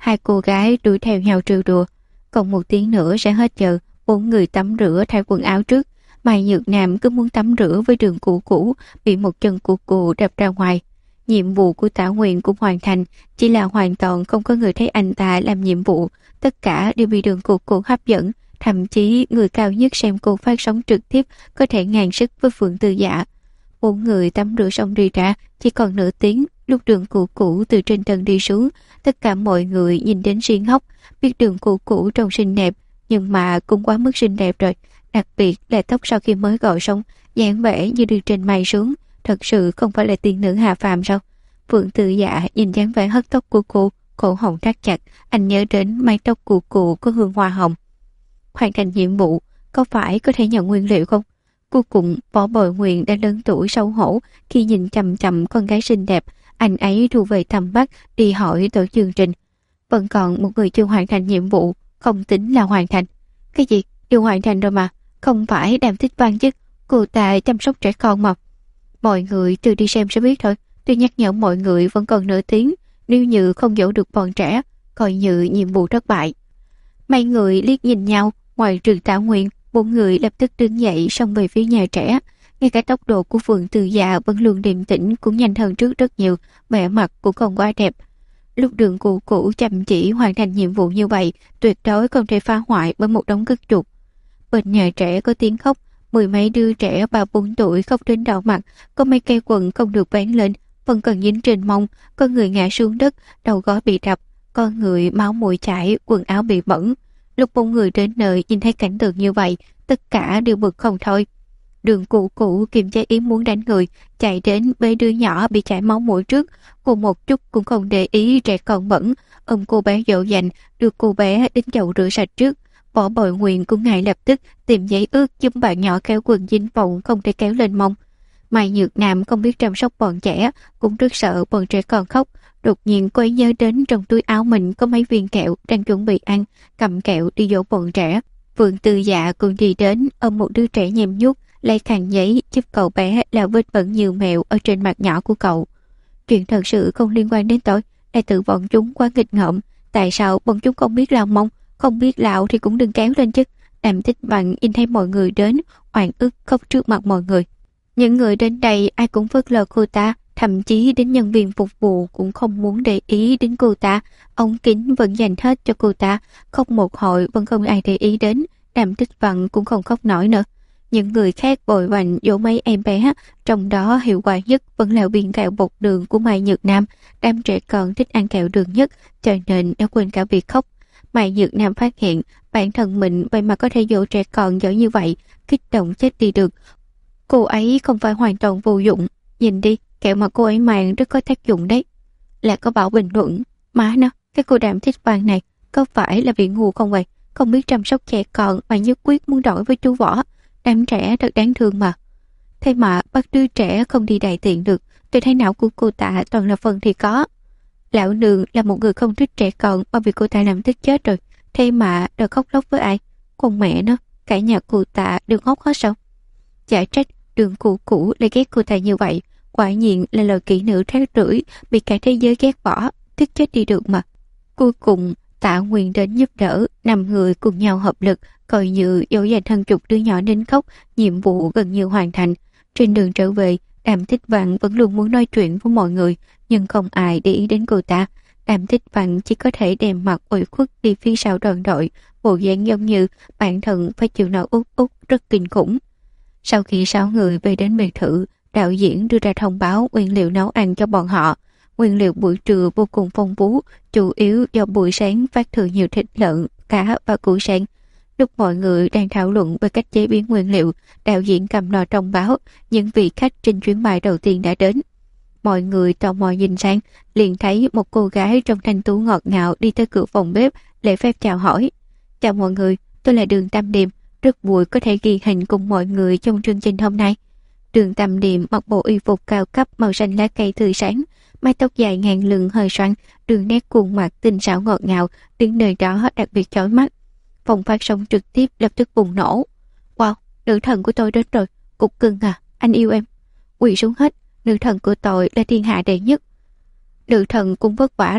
S1: Hai cô gái đuổi theo nhau trêu đùa. Còn một tiếng nữa sẽ hết giờ, 4 người tắm rửa thay quần áo trước. Mai Nhược Nam cứ muốn tắm rửa với Đường Cũ Cũ, bị một chân của cô đập ra ngoài. Nhiệm vụ của Tả Nguyên cũng hoàn thành, chỉ là hoàn toàn không có người thấy anh ta làm nhiệm vụ. Tất cả đều bị Đường Cũ Cũ hấp dẫn, thậm chí người cao nhất xem cô phát sóng trực tiếp có thể ngang sức với Phượng Tư Dạ. 4 người tắm rửa xong đi ra, chỉ còn nửa tiếng, lúc Đường Cũ Cũ từ trên tầng đi xuống, tất cả mọi người nhìn đến riêng hốc, biết Đường Cũ Cũ trông xinh đẹp, nhưng mà cũng quá mức xinh đẹp rồi, đặc biệt là tóc sau khi mới gội xong, dáng vẻ như đi trên mây xuống, thật sự không phải là tiên nữ hạ phàm sao? Phượng Tư Dạ nhìn dáng vẻ hất tóc của cô, cổ họng thắt chặt, anh nhớ đến mái tóc của cô có hương hoa hồng. Hoàn thành nhiệm vụ, có phải có thể nhận nguyên liệu không? Cuối cùng, Võ Bội Nguyện đã lớn tuổi xấu hổ khi nhìn chằm chằm con gái xinh đẹp, anh ấy thu về tầm mắt đi hỏi tổ chương trình. Vẫn còn một người chưa hoàn thành nhiệm vụ, không tính là hoàn thành. Cái gì? Đều hoàn thành rồi mà, không phải Đàm Tích Văn chứ, cô ta chăm sóc trẻ con mà. Mọi người từ đi xem sẽ biết thôi, tôi nhắc nhở mọi người vẫn còn nửa tiếng, nếu như không dỗ được bọn trẻ, coi như nhiệm vụ thất bại. Mấy người liếc nhìn nhau, ngoài trừ Tả Nguyên, 4 người lập tức đứng dậy xông về phía nhà trẻ. Ngay cả tốc độ của Phượng Tư Dạ vẫn luôn điềm tĩnh cũng nhanh hơn trước rất nhiều, vẻ mặt cũng không quá đẹp. Lúc Đường Cũ Cũ chăm chỉ hoàn thành nhiệm vụ như vậy, tuyệt đối không thể phá hoại bởi một đống cất chuột. Bên nhà trẻ có tiếng khóc, 10 mấy đứa trẻ 3-4 tuổi khóc đến đỏ mặt, có mấy cây quần không được vén lên, vẫn còn dính trên mông, có người ngã xuống đất, đầu gối bị đập, có người máu mũi chảy, quần áo bị bẩn. Lúc 4 người đến nơi nhìn thấy cảnh tượng như vậy, tất cả đều bực không thôi. Đường Cũ Cũ kiềm chế ý muốn đánh người, chạy đến bế đứa nhỏ bị chảy máu mũi trước, cô một chút cũng không để ý trẻ con bẩn, ôm cô bé dỗ dành, đưa cô bé đến chậu rửa sạch trước. Võ Bội Nguyện cũng ngay lập tức tìm giấy ướt giúp bạn nhỏ kéo quần dính vòng không thể kéo lên mông. Mai Nhược Nam không biết chăm sóc bọn trẻ, cũng rất sợ bọn trẻ còn khóc. Đột nhiên cô ấy nhớ đến trong túi áo mình có mấy viên kẹo đang chuẩn bị ăn, cầm kẹo đi dỗ bọn trẻ. Phượng Tư Dạ cũng đi đến ôm một đứa trẻ nhem nhuốc, lấy khăn giấy giúp cậu bé lau vết bẩn nhiều mẹo ở trên mặt nhỏ của cậu. Chuyện thật sự không liên quan đến tôi, là tự bọn chúng quá nghịch ngợm. Tại sao bọn chúng không biết lau mông? Không biết lau thì cũng đừng kéo lên chứ. Đàm Tích Văn nhìn thấy mọi người đến, oan ức khóc trước mặt mọi người. Những người đến đây ai cũng phớt lờ cô ta, thậm chí đến nhân viên phục vụ cũng không muốn để ý đến cô ta. Ống kính vẫn dành hết cho cô ta, khóc một hồi vẫn không ai để ý đến. Đàm Tích Văn cũng không khóc nổi nữa. Những người khác vội vàng dỗ mấy em bé, trong đó hiệu quả nhất vẫn là viên kẹo bột đường của Mai Nhược Nam. Đám trẻ con thích ăn kẹo đường nhất, cho nên đã quên cả việc khóc. Mai Nhược Nam phát hiện bản thân mình vậy mà có thể dỗ trẻ con giỏi như vậy, kích động chết đi được. Cô ấy không phải hoàn toàn vô dụng, nhìn đi, kẹo mà cô ấy mang rất có tác dụng đấy. Là có bảo bình luận, má nó, cái cô Đàm Tích Văn này có phải là vị ngu không vậy? Không biết chăm sóc trẻ con mà nhất quyết muốn đổi với chú Võ. Đám trẻ thật đáng thương mà. Thế mà bắt đứa trẻ không đi đại tiện được, tôi thấy não của cô ta toàn là phần thì có. Lão nương là một người không thích trẻ con mà vì cô ta làm tức chết rồi. Thế mà đòi khóc lóc với ai? Con mẹ nó, cả nhà cô ta đều ngốc hết sao? Chả trách Đường Cũ Cũ lại ghét cô ta như vậy. Quả nhiên là lời kỹ nữ rác rưởi bị cả thế giới ghét bỏ, tức chết đi được mà. Cuối cùng Tạ Nguyên đến giúp đỡ, 5 người cùng nhau hợp lực, coi như dỗ dành hơn chục đứa nhỏ đến khóc, nhiệm vụ gần như hoàn thành. Trên đường trở về, Đàm Tích Văn vẫn luôn muốn nói chuyện với mọi người, nhưng không ai để ý đến cô ta. Đàm Tích Văn chỉ có thể đem mặt ủy khuất đi phía sau đoàn đội, bộ dáng giống như bản thân phải chịu nỗi uất ức rất kinh khủng. Sau khi 6 người về đến biệt thự, đạo diễn đưa ra thông báo nguyên liệu nấu ăn cho bọn họ. Nguyên liệu buổi trưa vô cùng phong phú, chủ yếu do buổi sáng phát thừa nhiều thịt lợn, cá và củ sen. Lúc mọi người đang thảo luận về cách chế biến nguyên liệu, đạo diễn cầm loa thông báo những vị khách trên chuyến bay đầu tiên đã đến. Mọi người tò mò nhìn sang, liền thấy một cô gái trong thanh tú ngọt ngào đi tới cửa phòng bếp, lễ phép chào hỏi. Chào mọi người, tôi là Đường Tam Điềm, rất vui có thể ghi hình cùng mọi người trong chương trình hôm nay. Đường Tam Điềm mặc bộ y phục cao cấp màu xanh lá cây tươi sáng, mái tóc dài ngang lưng hơi xoăn, đường nét khuôn mặt tinh xảo ngọt ngào, đứng nơi đó đặc biệt chói mắt. Phòng phát sóng trực tiếp lập tức bùng nổ. Wow, nữ thần của tôi đến rồi, cục cưng à, anh yêu em. Quỳ xuống hết, nữ thần của tôi là thiên hạ đệ nhất. Nữ thần cũng vất vả rồi,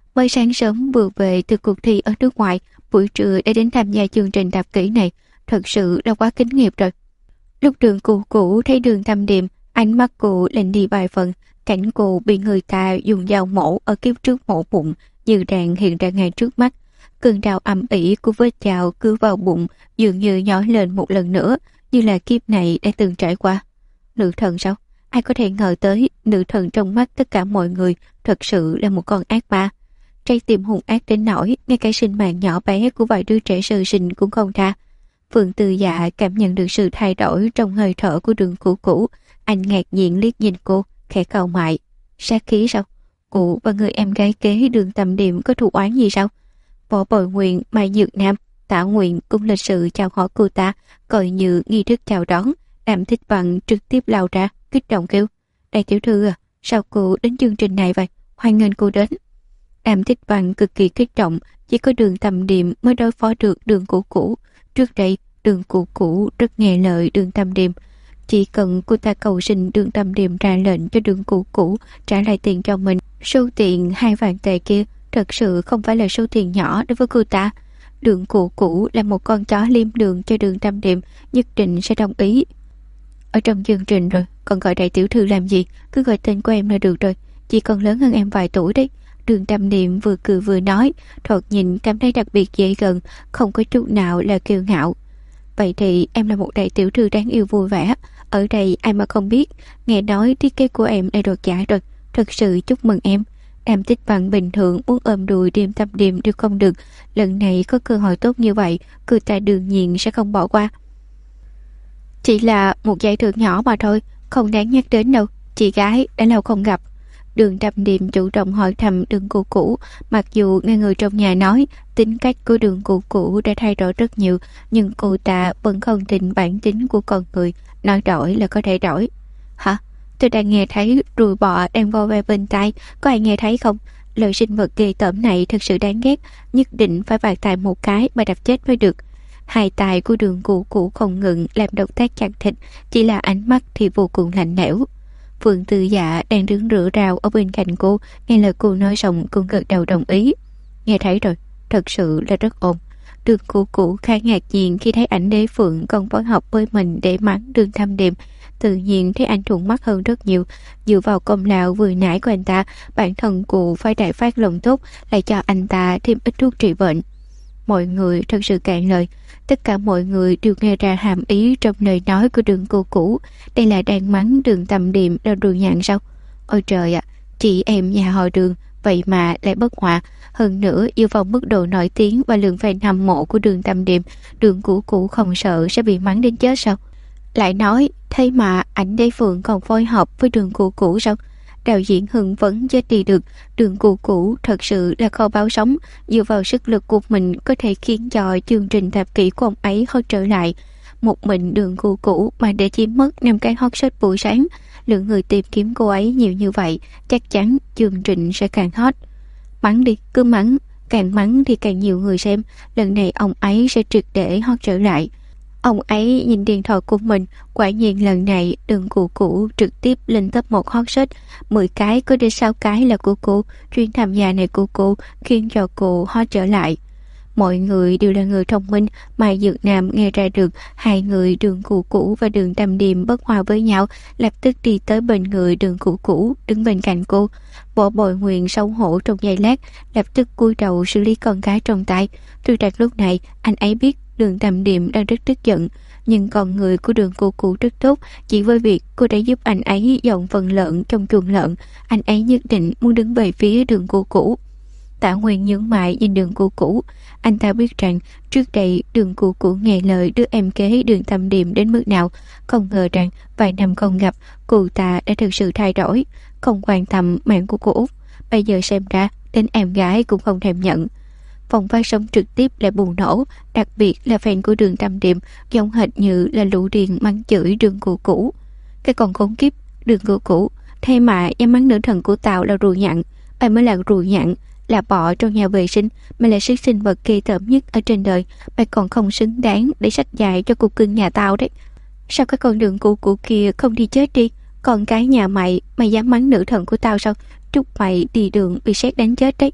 S1: Mới sáng sớm vừa về từ cuộc thi ở nước ngoài, buổi trưa đã đến tham gia chương trình tạp kỹ này, thật sự là quá kinh nghiệp rồi. Lúc Đường Cù Cũ thấy Đường Tam Điềm, ánh mắt cô lạnh đi vài phần, cảnh cô bị người ta dùng dao mổ ở kiếp trước mổ bụng như đang hiện ra ngay trước mắt. Cơn đau ầm ĩ của vết dao cứ vào bụng dường như nhói lên một lần nữa, như là kiếp này đã từng trải qua. Nữ thần sao? Ai có thể ngờ tới nữ thần trong mắt tất cả mọi người thật sự là một con ác ma. Trái tim hung ác đến nỗi ngay cả sinh mạng nhỏ bé của vài đứa trẻ sơ sinh cũng không tha. Phương Tư Dạ cảm nhận được sự thay đổi trong hơi thở của Đường Cũ Cũ. Anh ngạc nhiên liếc nhìn cô, khẽ cau mày. Sát khí sao? Cụ và người em gái kế Đường Tầm Điềm có thù oán gì sao? Võ Bồi Nguyện, Mai Nhược Nam, Tạ Nguyện cũng lịch sự chào hỏi cô ta, coi như nghi thức chào đón. Đàm Thích Văn trực tiếp lao ra, kích động kêu: Đại tiểu thư à, sao cô đến chương trình này vậy? Hoan nghênh cô đến. Đàm Thích Văn cực kỳ kích động, chỉ có Đường Tầm Điềm mới đối phó được Đường Cũ Cũ. Trước đây, Đường Cũ Cũ rất nghe lời Đường Tầm Điềm. Chỉ cần cô ta cầu xin Đường Tầm Điềm ra lệnh cho Đường Cũ Cũ trả lại tiền cho mình. Số tiền 2 vạn tệ kia thật sự không phải là số tiền nhỏ đối với cô ta. Đường Cũ Cũ là một con chó liêm đường cho Đường Tầm Điềm, nhất định sẽ đồng ý. Ở trong chương trình rồi, còn gọi đại tiểu thư làm gì? Cứ gọi tên của em là được rồi. Chỉ còn lớn hơn em vài tuổi đấy. Đường Tam Điềm vừa cười vừa nói, thoạt nhìn cảm thấy đặc biệt dễ gần, không có chút nào là kiêu ngạo. Vậy thì em là một đại tiểu thư đáng yêu vui vẻ. Ở đây ai mà không biết. Nghe nói thiết kế của em đã đoạt giải rồi. Thật sự chúc mừng em. Đàm Tích Văn bình thường muốn ôm đùi Điềm Tam Điềm đều không được. Lần này có cơ hội tốt như vậy, cô ta đương nhiên sẽ không bỏ qua. Chỉ là một giải thưởng nhỏ mà thôi, không đáng nhắc đến đâu. Chị gái đã lâu không gặp. Đường Tam Điềm chủ động hỏi thăm Đường Cũ Cũ. Mặc dù nghe người trong nhà nói tính cách của Đường Cũ Cũ đã thay đổi rất nhiều, nhưng cô ta vẫn không tin bản tính của con người, nói đổi là có thể đổi. Hả? Tôi đang nghe thấy ruồi bọ đang vo ve bên tai, có ai nghe thấy không? Lời sinh vật ghê tởm này thật sự đáng ghét, nhất định phải vạt tài một cái mà đập chết mới được. Hai tài của Đường Cũ Cũ không ngừng làm động tác chặt thịt, chỉ là ánh mắt thì vô cùng lạnh lẽo. Phương Tư Dạ đang đứng rửa rau ở bên cạnh cô, nghe lời cô nói xong cũng gật đầu đồng ý. Nghe thấy rồi, thật sự là rất ồn. Đường Cũ Cũ khá ngạc nhiên khi thấy ảnh Đế Phượng còn phối hợp với mình để mắng Đường Tam Điềm. Tự nhiên thấy anh thuận mắt hơn rất nhiều. Dựa vào công lao vừa nãy của anh ta, bản thân cụ phải đại phát lòng tốt, lại cho anh ta thêm ít thuốc trị bệnh. Mọi người thật sự cạn lời. Tất cả mọi người đều nghe ra hàm ý trong lời nói của Đường Cũ Cũ. Đây là đang mắng Đường Tầm Điềm là đồ nhạn sao? Ôi trời ạ, chị em nhà họ Đường vậy mà lại bất hòa. Hơn nữa yêu vào mức độ nổi tiếng và lượng fan hâm mộ của Đường Tầm Điềm, Đường Cũ Cũ không sợ sẽ bị mắng đến chết sao? Lại nói thế mà ảnh Đế Phượng còn phối hợp với Đường Cũ Cũ sao? Đạo diễn Hưng vẫn chết đi được. Đường Cũ Cũ thật sự là kho báu sống, dựa vào sức lực của mình có thể khiến cho chương trình tạp kỹ của ông ấy hot trở lại. Một mình Đường Cũ Cũ mà để chiếm mất 5 cái hot search buổi sáng, lượng người tìm kiếm cô ấy nhiều như vậy, chắc chắn chương trình sẽ càng hot. Mắng đi, cứ mắng, càng mắng thì càng nhiều người xem, lần này ông ấy sẽ triệt để hot trở lại. Ông ấy nhìn điện thoại của mình, quả nhiên lần này Đường Cũ Cũ trực tiếp lên top 1 hot search, 10 cái có đến 6 cái là của cô. Chuyến tham gia này của cô khiến cho cô hot trở lại. Mọi người đều là người thông minh, Mai Dược Nam nghe ra được hai người Đường Cũ Cũ và Đường Tam Điềm bất hòa với nhau, lập tức đi tới bên người Đường Cũ Cũ, đứng bên cạnh cô. Võ Bồi Nguyện xấu hổ trong giây lát, lập tức cúi đầu xử lý con gái trong tay. Tuy rằng lúc này anh ấy biết Đường Tam Điềm đang rất tức giận, nhưng con người của Đường Cũ Cũ rất tốt. Chỉ với việc cô đã giúp anh ấy dọn phần lợn trong chuồng lợn, anh ấy nhất định muốn đứng về phía Đường Cũ Cũ. Tạ Nguyên nhướng mày nhìn Đường Cũ Cũ. Anh ta biết rằng trước đây Đường Cũ Cũ nghe lời đứa em kế Đường Tam Điềm đến mức nào. Không ngờ rằng vài năm không gặp, cô ta đã thực sự thay đổi, không quan tâm mạng của cô Út. Bây giờ xem ra đến em gái cũng không thèm nhận. Phòng phát sóng trực tiếp lại bùng nổ, đặc biệt là fan của Đường Tam Điềm giống hệt như là lũ điền mắng chửi Đường Cũ Cũ. Cái con khốn kiếp, Đường Cũ Cũ, thế mà dám mắng nữ thần của tao là ruồi nhặn. Mày mới là ruồi nhặn, là bọ trong nhà vệ sinh, mày là sức sinh vật ghê tởm nhất ở trên đời. Mày còn không xứng đáng để sách dài cho cục cưng nhà tao đấy. Sao cái con Đường Cũ Cũ kia không đi chết đi? Còn cái nhà mày, mày dám mắng nữ thần của tao sao? Chúc mày đi đường bị sét đánh chết đấy.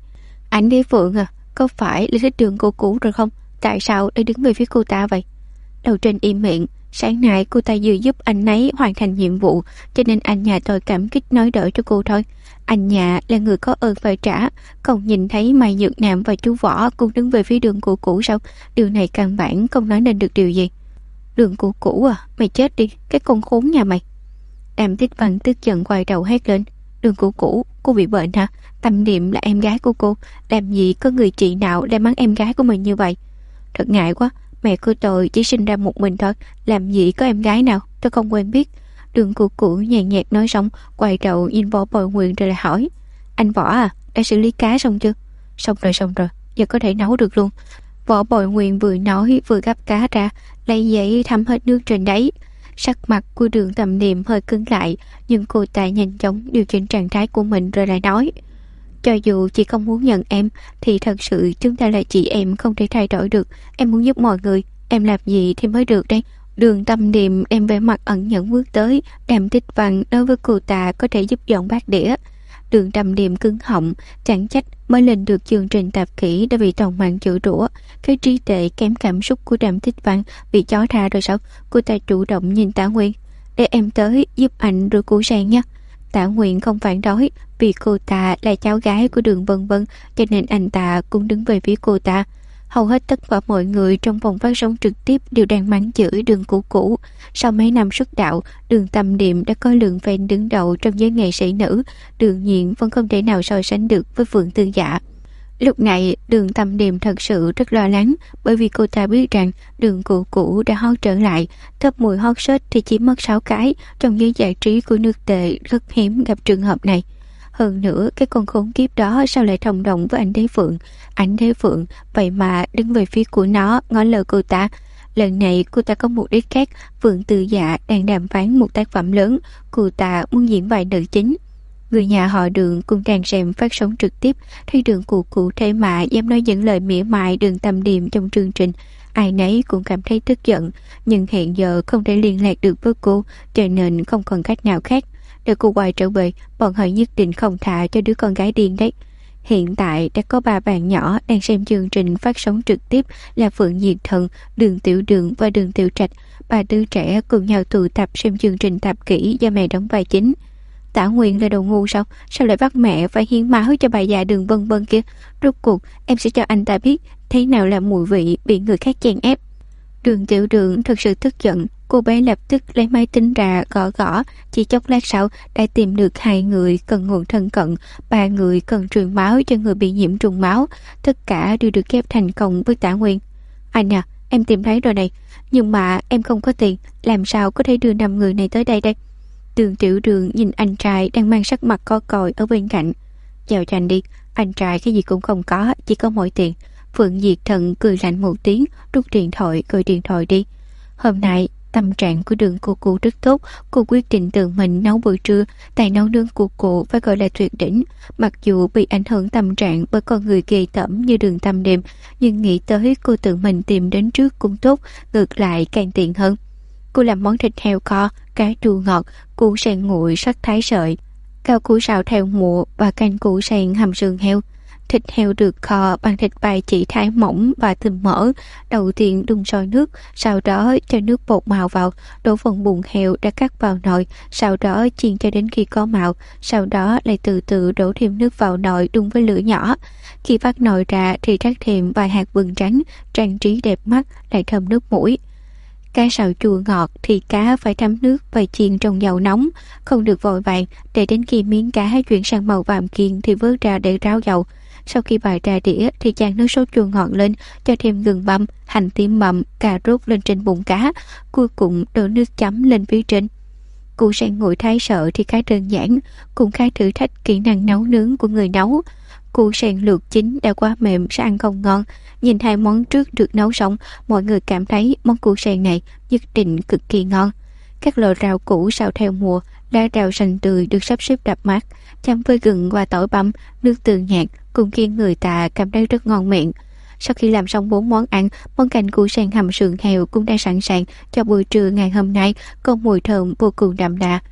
S1: Ảnh Đế Phượng à, có phải là thích Đường cô cũ rồi không? Tại sao lại đứng về phía cô ta vậy? Đầu trên im miệng. Sáng nay cô ta vừa giúp anh ấy hoàn thành nhiệm vụ, cho nên anh nhà tôi cảm kích nói đỡ cho cô thôi. Anh nhà là người có ơn phải trả. Còn nhìn thấy Mai Nhược Nam và chú Võ cũng đứng về phía Đường cô cũ sao? Điều này căn bản không nói nên được điều gì. Đường cô cũ à, mày chết đi, cái con khốn nhà mày. Đàm Tích Văn tức giận quay đầu hét lên. Đường cô cũ, cô bị bệnh hả? Tâm Niệm là em gái của cô, làm gì có người chị nào lại mắng em gái của mình như vậy? Thật ngại quá, mẹ của tôi chỉ sinh ra một mình thôi, làm gì có em gái nào, tôi không quen biết. Đường cô cũ nhàn nhạt nói xong, quay đầu nhìn Võ Bồi Nguyên rồi lại hỏi. Anh Võ à, đã xử lý cá xong chưa? Xong rồi, giờ có thể nấu được luôn. Võ Bồi Nguyên vừa nói vừa gắp cá ra, lấy giấy thấm hết nước trên đáy. Sắc mặt của Đường Tâm Niệm hơi cứng lại, nhưng cô ta nhanh chóng điều chỉnh trạng thái của mình rồi lại nói. Cho dù chị không muốn nhận em, thì thật sự chúng ta là chị em không thể thay đổi được. Em muốn giúp mọi người, em làm gì thì mới được đây. Đường Tâm Niệm đem vẻ mặt ẩn nhẫn bước tới. Đàm Tích Văn đối với cô ta có thể giúp dọn bát đĩa. Đường Tâm Niệm cứng họng, chẳng trách mới lên được chương trình tạp kỹ đã bị toàn mạng chửi rủa. Cái trí tuệ kém cảm xúc của Đàm Tích Văn bị chó tha rồi sao? Cô ta chủ động nhìn Tả Nguyên. Để em tới giúp anh rửa củ sen nhé. Tả Nguyên không phản đối, vì cô ta là cháu gái của Đường Vân Vân, cho nên anh ta cũng đứng về phía cô ta. Hầu hết tất cả mọi người trong phòng phát sóng trực tiếp đều đang mắng chửi Đường cũ cũ. Sau mấy năm xuất đạo, Đường Tâm Niệm đã có lượng fan đứng đầu trong giới nghệ sĩ nữ, đương nhiên vẫn không thể nào so sánh được với Phượng Tư Dạ. Lúc này Đường Tâm Niệm thật sự rất lo lắng, bởi vì cô ta biết rằng Đường cũ cũ đã hot trở lại. Top 10 hot search thì chỉ mất 6 cái, trong giới giải trí của nước Tề rất hiếm gặp trường hợp này. Hơn nữa, cái con khốn kiếp đó sao lại thông đồng với anh Đế Phượng? Anh Đế Phượng vậy mà đứng về phía của nó, ngỏ lời cô ta. Lần này cô ta có mục đích khác. Phượng Tư Dạ đang đàm phán một tác phẩm lớn, cô ta muốn diễn vai nữ chính. Người nhà họ Đường cũng đang xem phát sóng trực tiếp, thấy Đường cụ cụ thế mà dám nói những lời mỉa mai Đường Tâm Niệm trong chương trình. Ai nấy cũng cảm thấy tức giận, nhưng hiện giờ không thể liên lạc được với cô, cho nên không còn cách nào khác. Để cô quay trở về, bọn họ nhất định không thả cho đứa con gái điên đấy. Hiện tại đã có 3 bạn nhỏ đang xem chương trình phát sóng trực tiếp là Phượng Diệt Thần, Đường Tiểu Đường và Đường Tiểu Trạch. 3 đứa trẻ cùng nhau tụ tập xem chương trình tạp kỹ do mẹ đóng vai chính. Tả Nguyên là đồ ngu sao? Sao lại bắt mẹ phải hiến máu cho bà già Đường Vân Vân kia? Rốt cuộc em sẽ cho anh ta biết thế nào là mùi vị bị người khác chèn ép. Đường Tiểu Đường thật sự tức giận, cô bé lập tức lấy máy tính ra gõ, chỉ chốc lát sau đã tìm được 2 người cần nguồn thân cận, 3 người cần truyền máu cho người bị nhiễm trùng máu, tất cả đều được ghép thành công với Tả Nguyên. Anh à, em tìm thấy rồi này, nhưng mà em không có tiền, làm sao có thể đưa 5 người này tới đây đây? Đường Tiểu Đường nhìn anh trai đang mang sắc mặt co còi ở bên cạnh. Chào cho anh đi, anh trai cái gì cũng không có, chỉ có mỗi tiền. Phượng Diệt Thần cười lạnh một tiếng, rút điện thoại, gọi điện thoại đi. Hôm nay tâm trạng của Đường cô cô rất tốt, cô quyết định tự mình nấu bữa trưa. Tài nấu nướng của cô phải gọi là tuyệt đỉnh. Mặc dù bị ảnh hưởng tâm trạng bởi con người ghê tởm như Đường Tâm Niệm, nhưng nghĩ tới cô tự mình tìm đến trước cũng tốt, ngược lại càng tiện hơn. Cô làm món thịt heo kho, cá chua ngọt, củ sen nguội sắc thái sợi, cao củ xào theo mùa và canh củ sen hầm sườn heo. Thịt heo được kho bằng thịt bài chỉ thái mỏng và thịt mỡ. Đầu tiên đun sôi nước, sau đó cho nước bột màu vào, đổ phần bùn heo đã cắt vào nồi, sau đó chiên cho đến khi có màu, sau đó lại từ từ đổ thêm nước vào nồi đun với lửa nhỏ. Khi vắt nồi ra thì rắc thêm vài hạt vừng trắng, trang trí đẹp mắt, lại thơm nước mũi. Cá xào chua ngọt thì cá phải thấm nước và chiên trong dầu nóng, không được vội vàng, để đến khi miếng cá chuyển sang màu vàng kiên thì vớt ra để ráo dầu. Sau khi bày ra đĩa thì chan nước sốt chua ngọt lên, cho thêm gừng băm, hành tím băm, cà rốt lên trên bụng cá, cuối cùng đổ nước chấm lên phía trên. Củ sen nguội thái sợ thì khá đơn giản, cũng khá thử thách kỹ năng nấu nướng của người nấu. Củ sen luộc chín đã quá mềm sẽ ăn không ngon. Nhìn 2 món trước được nấu xong, mọi người cảm thấy món củ sen này nhất định cực kỳ ngon. Các loại rau củ xào theo mùa, lá rau xanh tươi được sắp xếp đập mát, chấm với gừng và tỏi băm, nước tương nhạt cũng khiến người ta cảm thấy rất ngon miệng. Sau khi làm xong 4 món ăn, món canh củ sen hầm sườn heo cũng đã sẵn sàng cho buổi trưa ngày hôm nay, có mùi thơm vô cùng đậm đà.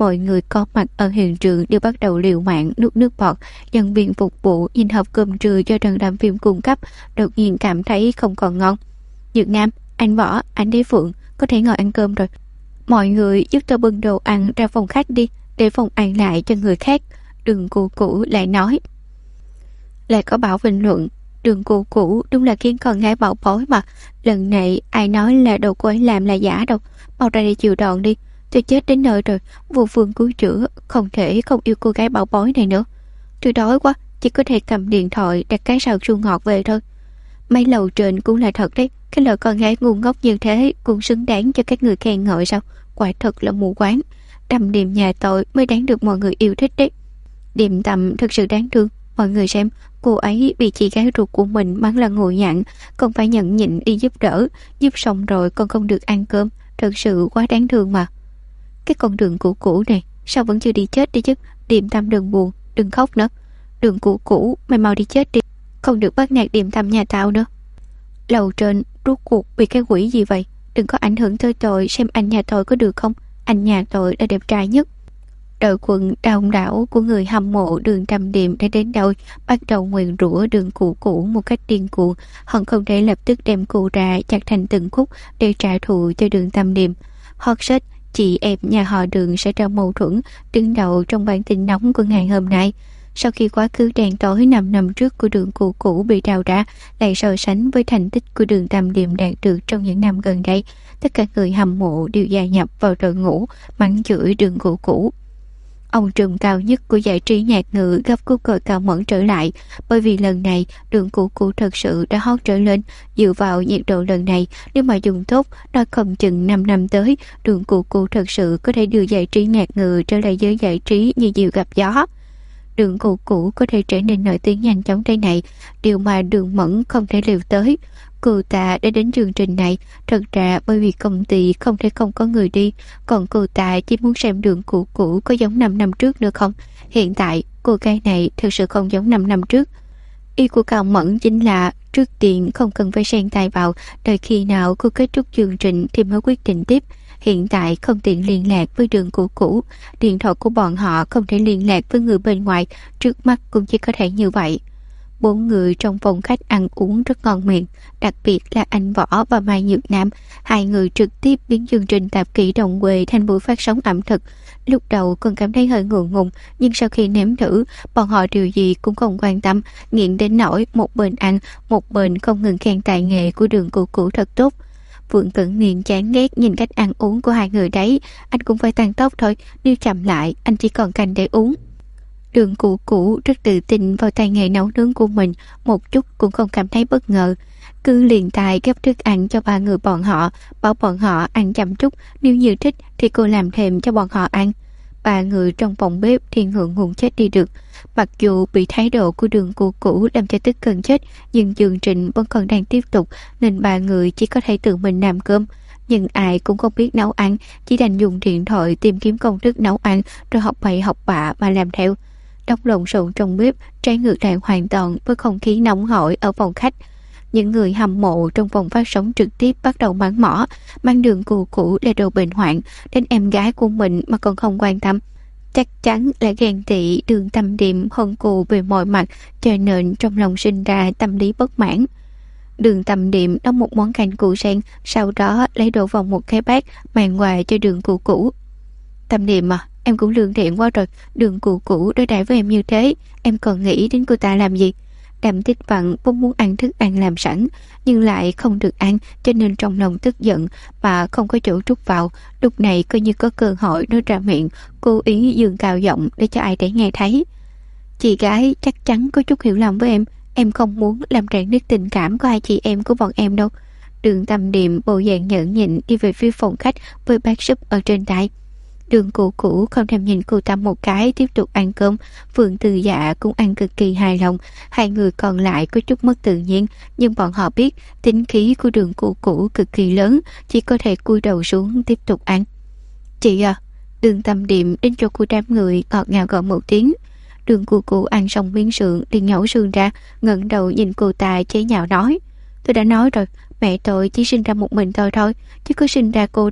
S1: mọi người có mặt ở hiện trường đều bắt đầu liều mạng nuốt nước bọt. Nhân viên phục vụ nhìn hộp cơm trưa do Trần Đàm Phim cung cấp, đột nhiên cảm thấy không còn ngon. Nhược Nam, anh Võ, anh Đế Phượng, có thể ngồi ăn cơm rồi. Mọi người giúp tôi bưng đồ ăn ra phòng khách đi, để phòng ăn lại cho người khác. Đường Cô Cũ lại nói. Lại có Bảo bình luận, Đường Cô Cũ đúng là khiến con gái Bảo bối mà. Lần này ai nói là đồ cô ấy làm là giả đâu. Mau ra đi chịu đòn đi. Tôi chết đến nơi rồi, vô phương cứu chữa, không thể không yêu cô gái Bảo bối này nữa. Tôi đói quá, chỉ có thể cầm điện thoại đặt cái xào chua ngọt về thôi. Mấy lầu trên cũng là thật đấy. Cái lời con gái ngu ngốc như thế cũng xứng đáng cho các người khen ngợi sao? Quả thật là mù quáng. Đầm Điềm nhà tôi mới đáng được mọi người yêu thích đấy. Điềm Tầm thực sự đáng thương. Mọi người xem, cô ấy bị chị gái ruột của mình mắng là ngồi nhặn, còn phải nhẫn nhịn đi giúp đỡ. Giúp xong rồi còn không được ăn cơm. Thật sự quá đáng thương mà. Cái con Đường Cũ Cũ này sao vẫn chưa đi chết đi chứ? Điềm Tâm đừng buồn, đừng khóc nữa. Đường Cũ Cũ, mày mau đi chết đi, không được bắt nạt Điềm Tâm nhà tao nữa. Lầu trên rốt cuộc bị cái quỷ gì vậy? Đừng có ảnh hưởng tới tôi, xem anh nhà tôi có được không? Anh nhà tôi là đẹp trai nhất. Đội quần đông đảo của người hâm mộ Đường Tâm Điềm đã đến đâu, bắt đầu nguyền rủa Đường Cũ Cũ một cách điên cuồng. Hận không thể lập tức đem cô ra chặt thành từng khúc để trả thù cho Đường Tâm Điềm. Hot search, chị em nhà họ Đường sẽ ra mâu thuẫn, đứng đầu trong bản tin nóng của ngày hôm nay. Sau khi quá khứ đen tối 5 năm trước của Đường Cũ Cũ bị trao ra, lại so sánh với thành tích của Đường Tâm Điềm đạt được trong những năm gần đây, tất cả người hâm mộ đều gia nhập vào đội ngũ mắng chửi Đường Cũ Cũ. Ông trùm cao nhất của giải trí nhạc ngữ gấp cúp cờ Cao Mẫn trở lại, bởi vì lần này Đường Cũ Cũ thật sự đã hot trở lên. Dựa vào nhiệt độ lần này, nếu mà dùng tốt, nói không chừng 5 năm tới, Đường Cũ Cũ thật sự có thể đưa giải trí nhạc ngữ trở lại giới giải trí như diều gặp gió. Đường Cũ Cũ có thể trở nên nổi tiếng nhanh chóng thế này, điều mà Đường Mẫn không thể liều tới. Cô ta đã đến chương trình này thật ra bởi vì công ty không thể không có người đi, còn cô ta chỉ muốn xem Đường Cũ Cũ có giống 5 năm trước nữa không. Hiện tại cô gái này thực sự không giống 5 năm trước. Ý của Cao Mẫn chính là trước tiên không cần phải xen tay vào, đợi khi nào cô kết thúc chương trình thì mới quyết định tiếp. Hiện tại không tiện liên lạc với Đường Cũ Cũ, điện thoại của bọn họ không thể liên lạc với người bên ngoài, trước mắt cũng chỉ có thể như vậy. 4 người trong phòng khách ăn uống rất ngon miệng, đặc biệt là anh Võ và Mai Nhược Nam. Hai người trực tiếp biến chương trình tạp kỹ Đồng Quê thành buổi phát sóng ẩm thực. Lúc đầu còn cảm thấy hơi ngượng ngùng, nhưng sau khi nếm thử, bọn họ điều gì cũng không quan tâm, nghiện đến nỗi một bên ăn, một bên không ngừng khen tài nghệ của Đường Cũ Cũ thật tốt. Phượng Cẩn Niên chán ghét nhìn cách ăn uống của hai người đấy, anh cũng phải tăng tốc thôi, nếu chậm lại anh chỉ còn canh để uống. Đường Cũ Cũ rất tự tin vào tay nghề nấu nướng của mình, một chút cũng không cảm thấy bất ngờ. Cứ liền tài gấp thức ăn cho 3 người bọn họ, bảo bọn họ ăn chậm chút, nếu như thích thì cô làm thêm cho bọn họ ăn. 3 người trong phòng bếp thì ngượng ngùng chết đi được. Mặc dù bị thái độ của Đường Cũ Cũ làm cho tức gần chết, nhưng chương trình vẫn còn đang tiếp tục, nên 3 người chỉ có thể tự mình làm cơm. Nhưng ai cũng không biết nấu ăn, chỉ đành dùng điện thoại tìm kiếm công thức nấu ăn, rồi học bậy học bạ mà làm theo. Đóng lộn xộn trong bếp, trái ngược lại hoàn toàn với không khí nóng hổi ở phòng khách. Những người hâm mộ trong phòng phát sóng trực tiếp bắt đầu mắng mỏ, mang Đường Cũ Cũ là đồ bệnh hoạn, đến em gái của mình mà còn không quan tâm. Chắc chắn là ghen tị Đường Tâm Điềm hơn cô về mọi mặt, cho nên trong lòng sinh ra tâm lý bất mãn. Đường Tâm Điềm nấu một món canh củ sen, sau đó lấy đổ vào một cái bát mang quà cho Đường Cũ Cũ. Tâm Điềm à, em cũng lương thiện quá rồi, Đường Cũ Cũ đối đãi với em như thế, em còn nghĩ đến cô ta làm gì? Đàm Tích Vận vốn muốn ăn thức ăn làm sẵn, nhưng lại không được ăn, cho nên trong lòng tức giận mà không có chỗ trút vào. Lúc này coi như có cơ hội nói ra miệng, cố ý dương cao giọng để cho ai để nghe thấy. Chị gái chắc chắn có chút hiểu lầm với em không muốn làm rạn nứt tình cảm của hai chị em của bọn em đâu. Đường Tâm Điềm bộ dạng nhẫn nhịn đi về phía phòng khách với bát súp ở trên tay. Đường Cũ Cũ không thèm nhìn cô ta một cái, tiếp tục ăn cơm. Phượng Từ Dạ cũng ăn cực kỳ hài lòng. Hai người còn lại có chút mất tự nhiên, nhưng bọn họ biết tính khí của Đường Cũ Cũ cực kỳ lớn, chỉ có thể cúi đầu xuống tiếp tục ăn. Chị à, Đường Tâm Điềm đến cho cô đám người ngọt ngào gọi một tiếng. Đường Cũ Cũ ăn xong miếng sườn liền nhổ sườn ra, ngẩng đầu nhìn cô ta chế nhạo nói: Tôi đã nói rồi, mẹ tôi chỉ sinh ra một mình tôi thôi, chứ có sinh ra cô đâu.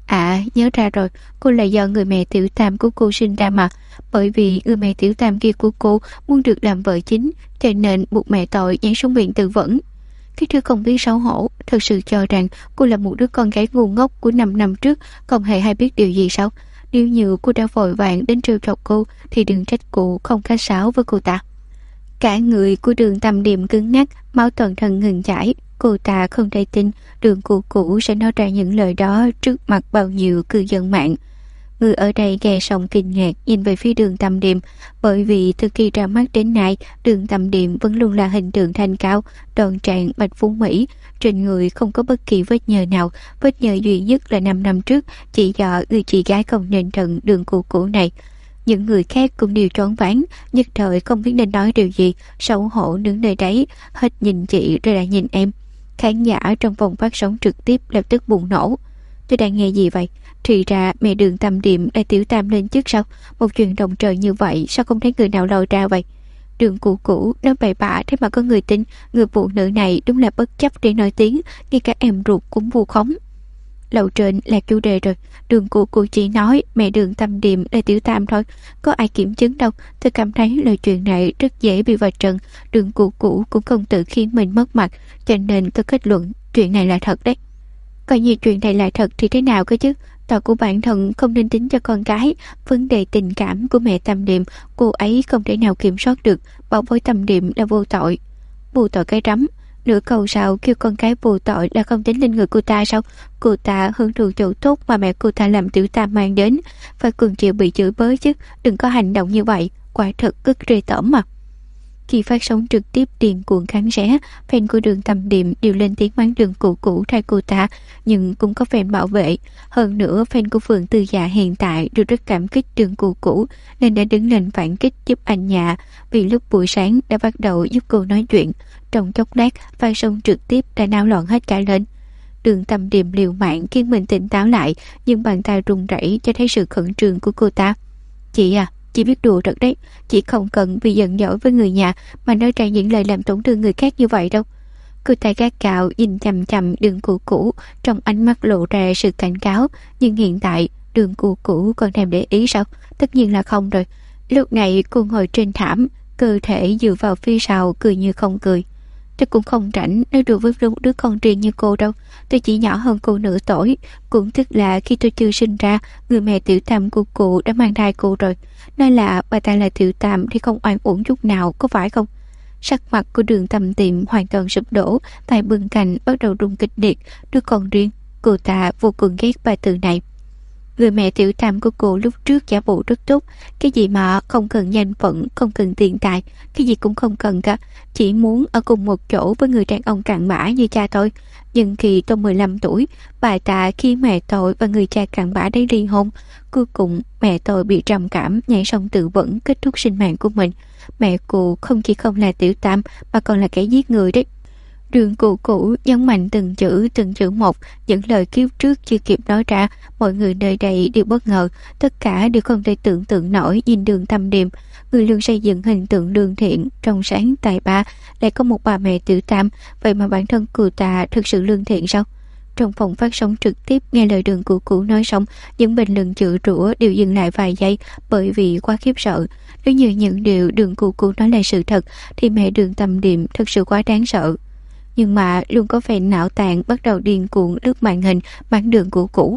S1: À, nhớ ra rồi, cô là do người mẹ tiểu tam của cô sinh ra mà. Bởi vì người mẹ tiểu tam kia của cô muốn được làm vợ chính, cho nên buộc mẹ tội nhảy xuống biển tự vẫn. Cái thứ không biết xấu hổ, thật sự cho rằng cô là một đứa con gái ngu ngốc của 5 năm trước, không hề hay biết điều gì sao? Nếu như cô đã vội vàng đến trêu chọc cô, thì đừng trách cô không khách sáo với cô ta. Cả người của Đường Tâm Điềm cứng ngắc, máu toàn thân ngừng chảy. Cô ta không thể tin Đường Cũ Cũ sẽ nói ra những lời đó trước mặt bao nhiêu cư dân mạng. Người ở đây nghe xong kinh ngạc nhìn về phía Đường Tâm Điềm, bởi vì từ khi ra mắt đến nay, Đường Tâm Điềm vẫn luôn là hình tượng thanh cao, đoan trang, bạch phú mỹ, trên người không có bất kỳ vết nhơ nào. Vết nhơ duy nhất là 5 năm trước, chỉ do người chị gái không nên thận Đường Cũ Cũ này. Những người khác cũng đều choáng váng, nhất thời không biết nên nói điều gì, xấu hổ đứng nơi đấy, hết nhìn chị rồi lại nhìn em. Khán giả trong phòng phát sóng trực tiếp lập tức bùng nổ. Tôi đang nghe gì vậy? Thì ra mẹ Đường Tâm Điềm đã tiểu tam lên trước sao? Một chuyện động trời như vậy sao không thấy người nào lòi ra vậy? Đường Cũ Cũ nói bậy bạ thế mà có người tin. Người phụ nữ này đúng là bất chấp để nổi tiếng, ngay cả em ruột cũng vu khống. Lầu trên là chủ đề rồi. Đường Cũ Cũ chỉ nói mẹ Đường Tâm Điềm là tiểu tam thôi, có ai kiểm chứng đâu. Tôi cảm thấy lời chuyện này rất dễ bị vạch trần. Đường Cũ Cũ cũng không tự khiến mình mất mặt, cho nên tôi kết luận chuyện này là thật đấy. Coi như chuyện này là thật thì thế nào cơ chứ? Tội của bản thân không nên tính cho con cái. Vấn đề tình cảm của mẹ Tâm Điềm, cô ấy không thể nào kiểm soát được. Bảo với Tâm Điềm là vô tội. Vô tội cái rắm. Nửa câu sau kêu con cái vô tội là không tính lên người cô ta sao? Cô ta hưởng thụ chỗ tốt mà mẹ cô ta làm tiểu tam mang đến, phải cường chịu bị chửi bới chứ. Đừng có hành động như vậy, quả thật rất ghê tởm mà. Khi phát sóng trực tiếp điên cuồng khán giả, fan của Đường Tâm Điềm đều lên tiếng mắng Đường Cũ Cũ thay cô ta, nhưng cũng có fan bảo vệ. Hơn nữa, fan của Phượng Tư Dạ hiện tại đều rất cảm kích Đường Cũ Cũ, nên đã đứng lên phản kích giúp anh nhà, vì lúc buổi sáng đã bắt đầu giúp cô nói chuyện. Trong chốc lát, phát sóng trực tiếp đã náo loạn hết cả lên. Đường Tâm Điềm liều mạng khiến mình tỉnh táo lại, nhưng bàn tay run rẩy cho thấy sự khẩn trương của cô ta. Chị à, chị biết đùa thật đấy, chị không cần vì giận dỗi với người nhà mà nói ra những lời làm tổn thương người khác như vậy đâu. Cô ta gác gạo nhìn chằm chằm Đường Cũ Cũ, trong ánh mắt lộ ra sự cảnh cáo. Nhưng hiện tại Đường Cũ Cũ còn thèm để ý sao? Tất nhiên là không rồi. Lúc này cô ngồi trên thảm, cơ thể dựa vào phía sau, cười như không cười. Tôi cũng không rảnh nói đùa với đứa con riêng như cô đâu. Tôi chỉ nhỏ hơn cô nửa tuổi. Cũng tức là khi tôi chưa sinh ra, người mẹ tiểu tam của cô đã mang thai cô rồi. Nói là bà ta là tiểu tam thì không oan uổng chút nào, có phải không? Sắc mặt của Đường Tâm Điềm hoàn toàn sụp đổ, tay bưng cành bắt đầu rung kịch liệt. Đứa con riêng, cô ta vô cùng ghét ba từ này. Người mẹ tiểu tam của cô lúc trước giả bộ rất tốt, cái gì mà không cần danh phận, không cần tiền tài, cái gì cũng không cần cả, chỉ muốn ở cùng một chỗ với người đàn ông cặn bã như cha tôi. Nhưng khi tôi 15 tuổi, bà ta khi mẹ tôi và người cha cặn bã đấy ly hôn. Cuối cùng mẹ tôi bị trầm cảm, nhảy sông tự vẫn, kết thúc sinh mạng của mình. Mẹ cô không chỉ không là tiểu tam mà còn là kẻ giết người đấy. Đường Cũ Cũ nhấn mạnh từng chữ một, những lời kiếp trước chưa kịp nói ra. Mọi người nơi đây đều bất ngờ, tất cả đều không thể tưởng tượng nổi nhìn Đường Tâm Điềm, người luôn xây dựng hình tượng lương thiện, trong sáng, tài ba, lại có một bà mẹ tiểu tam. Vậy mà bản thân cô ta thực sự lương thiện sao? Trong phòng phát sóng trực tiếp, nghe lời Đường Cũ Cũ nói xong, những bình luận chửi rủa đều dừng lại vài giây, bởi vì quá khiếp sợ. Nếu như những điều Đường Cũ Cũ nói là sự thật, thì mẹ Đường Tâm Điềm thực sự quá đáng sợ. Nhưng mà luôn có fan não tàn bắt đầu điên cuồng lướt màn hình mắng Đường Cũ Cũ.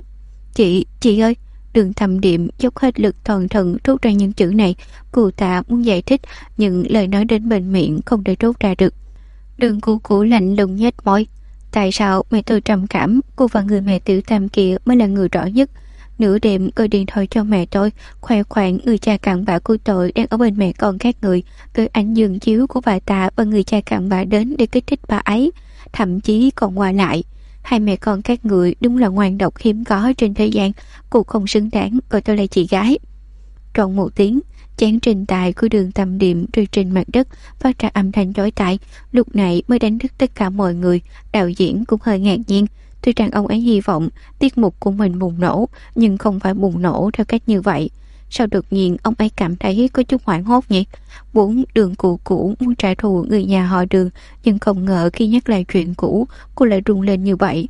S1: Chị ơi! Đường Tâm Điềm dốc hết lực toàn thân thốt ra những chữ này. Cô ta muốn giải thích, nhưng lời nói đến bên miệng không thể thốt ra được. Đường Cũ Cũ lạnh lùng nhếch môi. Tại sao mẹ tôi trầm cảm, cô và người mẹ tiểu tam kia mới là người rõ nhất. Nửa đêm gọi điện thoại cho mẹ tôi, khoe khoang người cha cặn bã của tôi đang ở bên mẹ con khác người, gửi ảnh giường chiếu của bà ta và người cha cặn bã đến để kích thích bà ấy, thậm chí còn qua lại. Hai mẹ con các người đúng là ngoan độc hiếm có trên thế gian, cô không xứng đáng gọi tôi là chị gái. Trọn một tiếng, chén trên tài của Đường Tâm Điềm rơi trên mặt đất, phát ra âm thanh chói tai. Lúc này mới đánh thức tất cả mọi người. Đạo diễn cũng hơi ngạc nhiên. Tuy rằng ông ấy hy vọng tiết mục của mình bùng nổ, nhưng không phải bùng nổ theo cách như vậy. Sao đột nhiên ông ấy cảm thấy có chút hoảng hốt nhỉ? Vốn Đường Cũ Cũ muốn trả thù người nhà họ Đường, nhưng không ngờ khi nhắc lại chuyện cũ, cô lại run lên như vậy.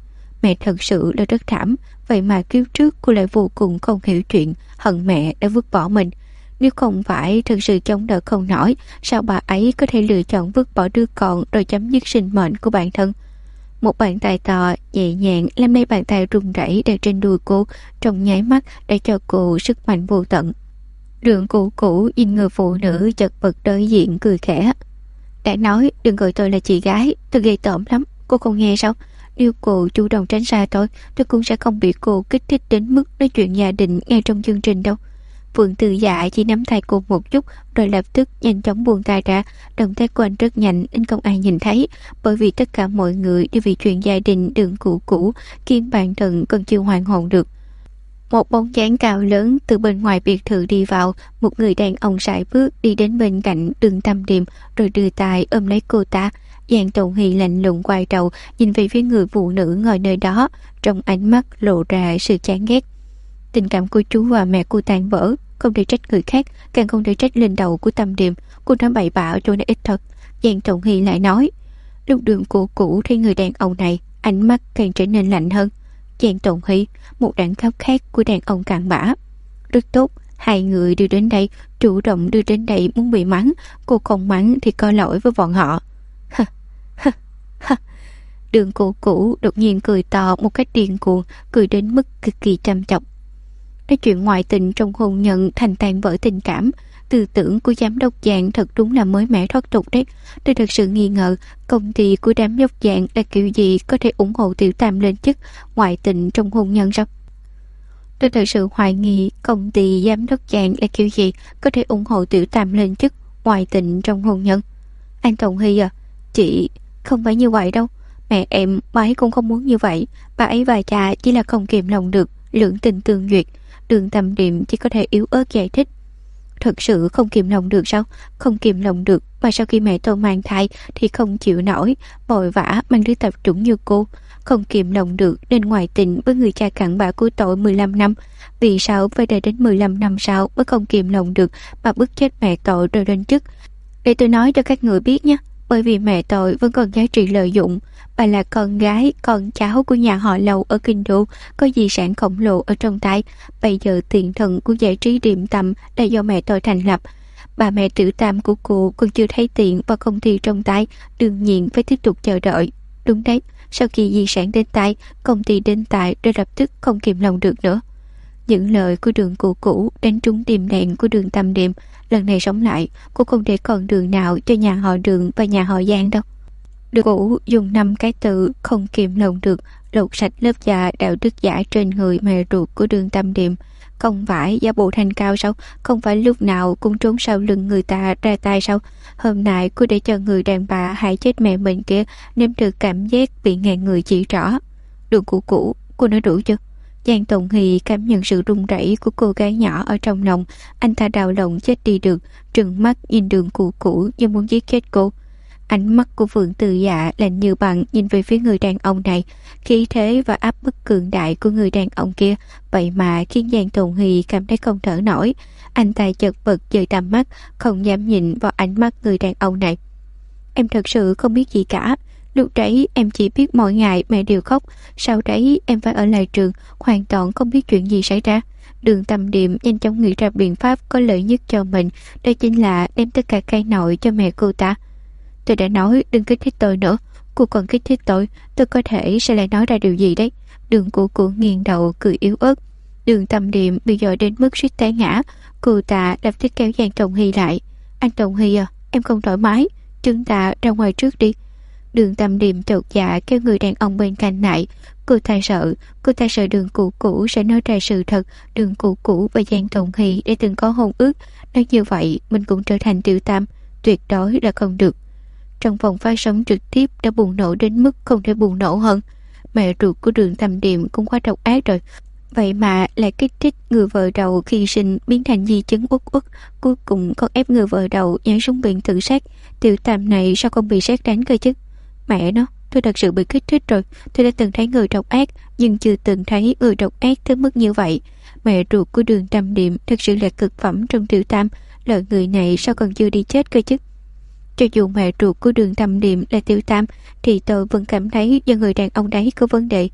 S1: mẹ thật sự là rất thảm. Vậy mà kiếp trước cô lại vô cùng không hiểu chuyện, hận mẹ đã vứt bỏ mình. Nếu không phải thực sự chống đỡ không nổi, sao bà ấy có thể lựa chọn vứt bỏ đứa con rồi chấm dứt sinh mệnh của bản thân? Một bàn tay to nhẹ nhàng làm lấy bàn tay run rẩy đè trên đùi cô, trong nháy mắt đã cho cô sức mạnh vô tận. Đường Cũ Cũ nhìn người phụ nữ chật vật đối diện cười khẽ. Đã nói đừng gọi tôi là chị gái, tôi ghê tởm lắm, cô không nghe sao? Nếu cô chủ động tránh xa tôi cũng sẽ không bị cô kích thích đến mức nói chuyện gia đình ngay trong chương trình đâu. Phượng Từ Dạ chỉ nắm tay cô một chút rồi lập tức nhanh chóng buông tay ra. Động tác của anh rất nhanh nên không ai nhìn thấy, bởi vì tất cả mọi người đều vì chuyện gia đình Đường Cũ Cũ khiến bản thân còn chưa hoàn hồn được. Một bóng dáng cao lớn từ bên ngoài biệt thự đi vào. Một người đàn ông sải bước đi đến bên cạnh Đường Tâm Điềm rồi đưa tay ôm lấy cô ta. Giang Tồn Hy lạnh lùng quay đầu nhìn về phía người phụ nữ ngồi nơi đó, trong ánh mắt lộ ra sự chán ghét. Tình cảm của chú và mẹ cô tan vỡ, không thể trách người khác, càng không thể trách lên đầu của Tâm Điềm. Cô nói bậy bạ cho nó ít thật. Giang Tồn Hy lại nói. Lúc Đường Cũ Cũ thấy người đàn ông này, ánh mắt càng trở nên lạnh hơn. Giang Tồn Hy, một đẳng cấp khác của đàn ông cặn bã. Rất tốt, hai người đưa đến đây, chủ động đưa đến đây muốn bị mắng, cô không mắng thì có lỗi với bọn họ. Đường Cũ Cũ đột nhiên cười to một cách điên cuồng, cười đến mức cực kỳ trầm trọng. Nói chuyện ngoại tình trong hôn nhân thành tan vỡ tình cảm, tư tưởng của giám đốc Giang thật đúng là mới mẻ thoát tục đấy. Tôi thật sự nghi ngờ công ty của đám dốc Giang là kiểu gì có thể ủng hộ Tiểu Tam lên chức ngoại tình trong hôn nhân sao? Tôi thật sự hoài nghi công ty giám đốc Giang là kiểu gì có thể ủng hộ Tiểu Tam lên chức ngoại tình trong hôn nhân. Anh Tồn Hy à, chị không phải như vậy đâu. Mẹ em, bà ấy cũng không muốn như vậy. Bà ấy và cha chỉ là không kìm lòng được lưỡng tình tương duyệt. Đường Tâm Điềm chỉ có thể yếu ớt giải thích. Thật sự không kìm lòng được sao? Không kìm lòng được mà sau khi mẹ tôi mang thai thì không chịu nổi, vội vã mang đứa tập trung như cô. Không kìm lòng được nên ngoại tình với người cha cặn bã của tội 15 năm. Vì sao phải đợi đến 15 năm sau mới không kìm lòng được mà bức chết mẹ tội rồi lên chức? Để tôi nói cho các người biết nhé. Bởi vì mẹ tôi vẫn còn giá trị lợi dụng. Bà là con gái, con cháu của nhà họ Lầu ở Kinh Đô, có di sản khổng lồ ở trong tay. Bây giờ tiền thần của giải trí điểm tầm là do mẹ tôi thành lập. Bà mẹ Tiểu Tam của cô còn chưa thấy tiền và công ty trong tay, đương nhiên phải tiếp tục chờ đợi. Đúng đấy, sau khi di sản đến tay, công ty đến tay đã lập tức không kìm lòng được nữa. Những lời của Đường Cũ Cũ đánh trúng tim đen của Đường Tâm Điềm. Lần này sống lại, cô không để còn đường nào cho nhà họ Đường và nhà họ Giang đâu. Đường Cũ dùng 5 cái từ không kìm lòng được lột sạch lớp da đạo đức giả trên người mẹ ruột của Đường Tâm Điềm. Không phải giả bộ thành cao sao? Không phải lúc nào cũng trốn sau lưng người ta ra tay sao? Hôm nay cô để cho người đàn bà hại chết mẹ mình kia nếm được cảm giác bị ngàn người chỉ trỏ. Đường Cũ Cũ, cô nói đủ chưa? Giang Tồn Hy cảm nhận sự run rẩy của cô gái nhỏ ở trong lòng. Anh ta đau lòng chết đi được, trừng mắt nhìn Đường Cũ Cũ như muốn giết chết cô. Ánh mắt của Phượng Từ Dạ lạnh như băng nhìn về phía người đàn ông này. Khí thế và áp bức cường đại của người đàn ông kia vậy mà khiến Giang Tồn Hy cảm thấy không thở nổi. Anh ta chật vật dời tầm mắt, không dám nhìn vào ánh mắt người đàn ông này. Em thật sự không biết gì cả. Lúc đấy em chỉ biết mỗi ngày mẹ đều khóc. Sau đấy em phải ở lại trường, hoàn toàn không biết chuyện gì xảy ra. Đường Tâm Điềm nhanh chóng nghĩ ra biện pháp có lợi nhất cho mình. Đó chính là đem tất cả cây nội cho mẹ cô ta. Tôi đã nói đừng kích thích tôi nữa. Cô còn kích thích tôi có thể sẽ lại nói ra điều gì đấy. Đường Cũ Cũ nghiêng đầu cười yếu ớt. Đường Tâm Điềm bị dội đến mức suýt té ngã. Cô ta lập tức kéo Giang Tồn Hy lại. Anh Tồn Hy à, em không thoải mái, chúng ta ra ngoài trước đi. Đường Tâm Điềm chột dạ kêu người đàn ông bên cạnh lại. Cô ta sợ Đường Cũ Cũ sẽ nói ra sự thật. Đường Cũ Cũ và Giang Tồn Hy đã từng có hôn ước. Nói như vậy mình cũng trở thành Tiểu Tam, tuyệt đối là không được. Trong phòng phát sóng trực tiếp đã bùng nổ đến mức không thể bùng nổ hơn. Mẹ ruột của Đường Tâm Điềm cũng quá độc ác rồi. Vậy mà lại kích thích người vợ đầu khi sinh biến thành di chứng uất uất. Cuối cùng còn ép người vợ đầu nhảy xuống biển tự sát. Tiểu Tam này sao không bị sét đánh cơ chứ? Mẹ nó, tôi thật sự bị kích thích rồi. Tôi đã từng thấy người độc ác, nhưng chưa từng thấy người độc ác tới mức như vậy. Mẹ ruột của Đường Tâm Điềm thật sự là cực phẩm trong Tiểu Tam. Loại người này sao còn chưa đi chết cơ chứ? Cho dù mẹ ruột của Đường Tâm Điềm là Tiểu Tam thì tôi vẫn cảm thấy do người đàn ông đấy có vấn đề.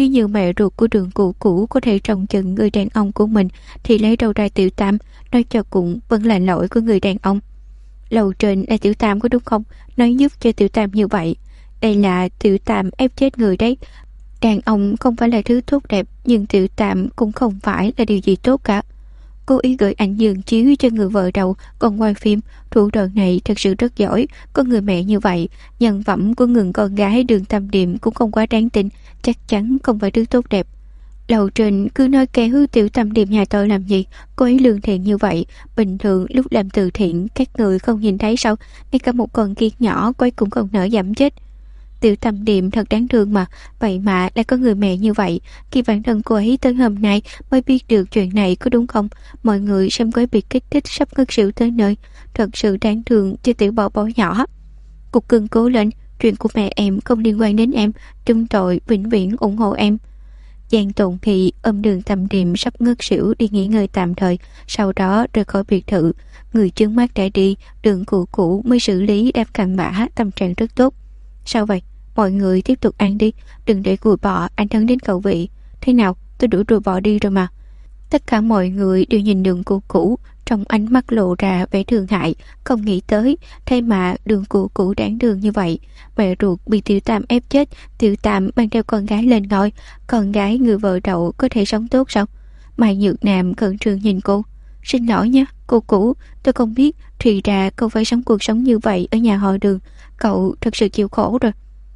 S1: Nếu như mẹ ruột của Đường Cũ Cũ có thể trông chừng người đàn ông của mình thì lấy đâu ra Tiểu Tam, nói cho cùng vẫn là lỗi của người đàn ông. Lầu trên là Tiểu Tam có đúng không? Nói giúp cho Tiểu Tam như vậy. Đây là Tiểu Tam ép chết người đấy. Đàn ông không phải là thứ tốt đẹp, nhưng Tiểu Tam cũng không phải là điều gì tốt cả. Cố ý gửi ảnh giường chiếu cho người vợ đầu còn quay phim. Thủ đoạn này thật sự rất giỏi. Có người mẹ như vậy, nhân phẩm của người con gái Đường Tam Điềm cũng không quá đáng tin, chắc chắn không phải thứ tốt đẹp. Lầu trên cứ nói kéo Tiểu Tam Điềm nhà tôi làm gì? Cô ấy lương thiện như vậy, bình thường lúc làm từ thiện các người không nhìn thấy sao? Ngay cả một con kiến nhỏ cô ấy cũng không nỡ dẫm chết. Tiểu Tam Điềm thật đáng thương mà, vậy mà lại có người mẹ như vậy. Khi bản thân cô ấy tới hôm nay mới biết được chuyện này, có đúng không? Mọi người xem cô ấy bị kích thích sắp ngất xỉu tới nơi. Thật sự đáng thương cho tiểu bảo bảo nhỏ. Cục cưng cố lên, chuyện của mẹ em không liên quan đến em, chúng tôi vĩnh viễn ủng hộ em. Giang Tùng thì ôm Đường Tam Điềm sắp ngất xỉu đi nghỉ ngơi tạm thời, sau đó rời khỏi biệt thự. Người trước mắt đã đi, Đường Cũ Cũ mới xử lý đáp cặn bã, tâm trạng rất tốt. Sao vậy? Mọi người tiếp tục ăn đi, đừng để ruồi bọ ảnh hưởng đến khẩu vị. Thế nào, tôi đuổi ruồi bọ đi rồi mà. Tất cả mọi người đều nhìn Đường Cũ Cũ, trong ánh mắt lộ ra vẻ thương hại, không nghĩ tới thế mà Đường Cũ Cũ đáng thương như vậy. Mẹ ruột bị Tiểu Tam ép chết, Tiểu Tam mang theo con gái lên ngôi, con gái người vợ đậu có thể sống tốt sao? Mai Nhược Nam khẩn trương nhìn cô. Xin lỗi nhé, cô Cũ, tôi không biết, thì ra cậu phải sống cuộc sống như vậy ở nhà họ Đường, cậu thật sự chịu khổ rồi.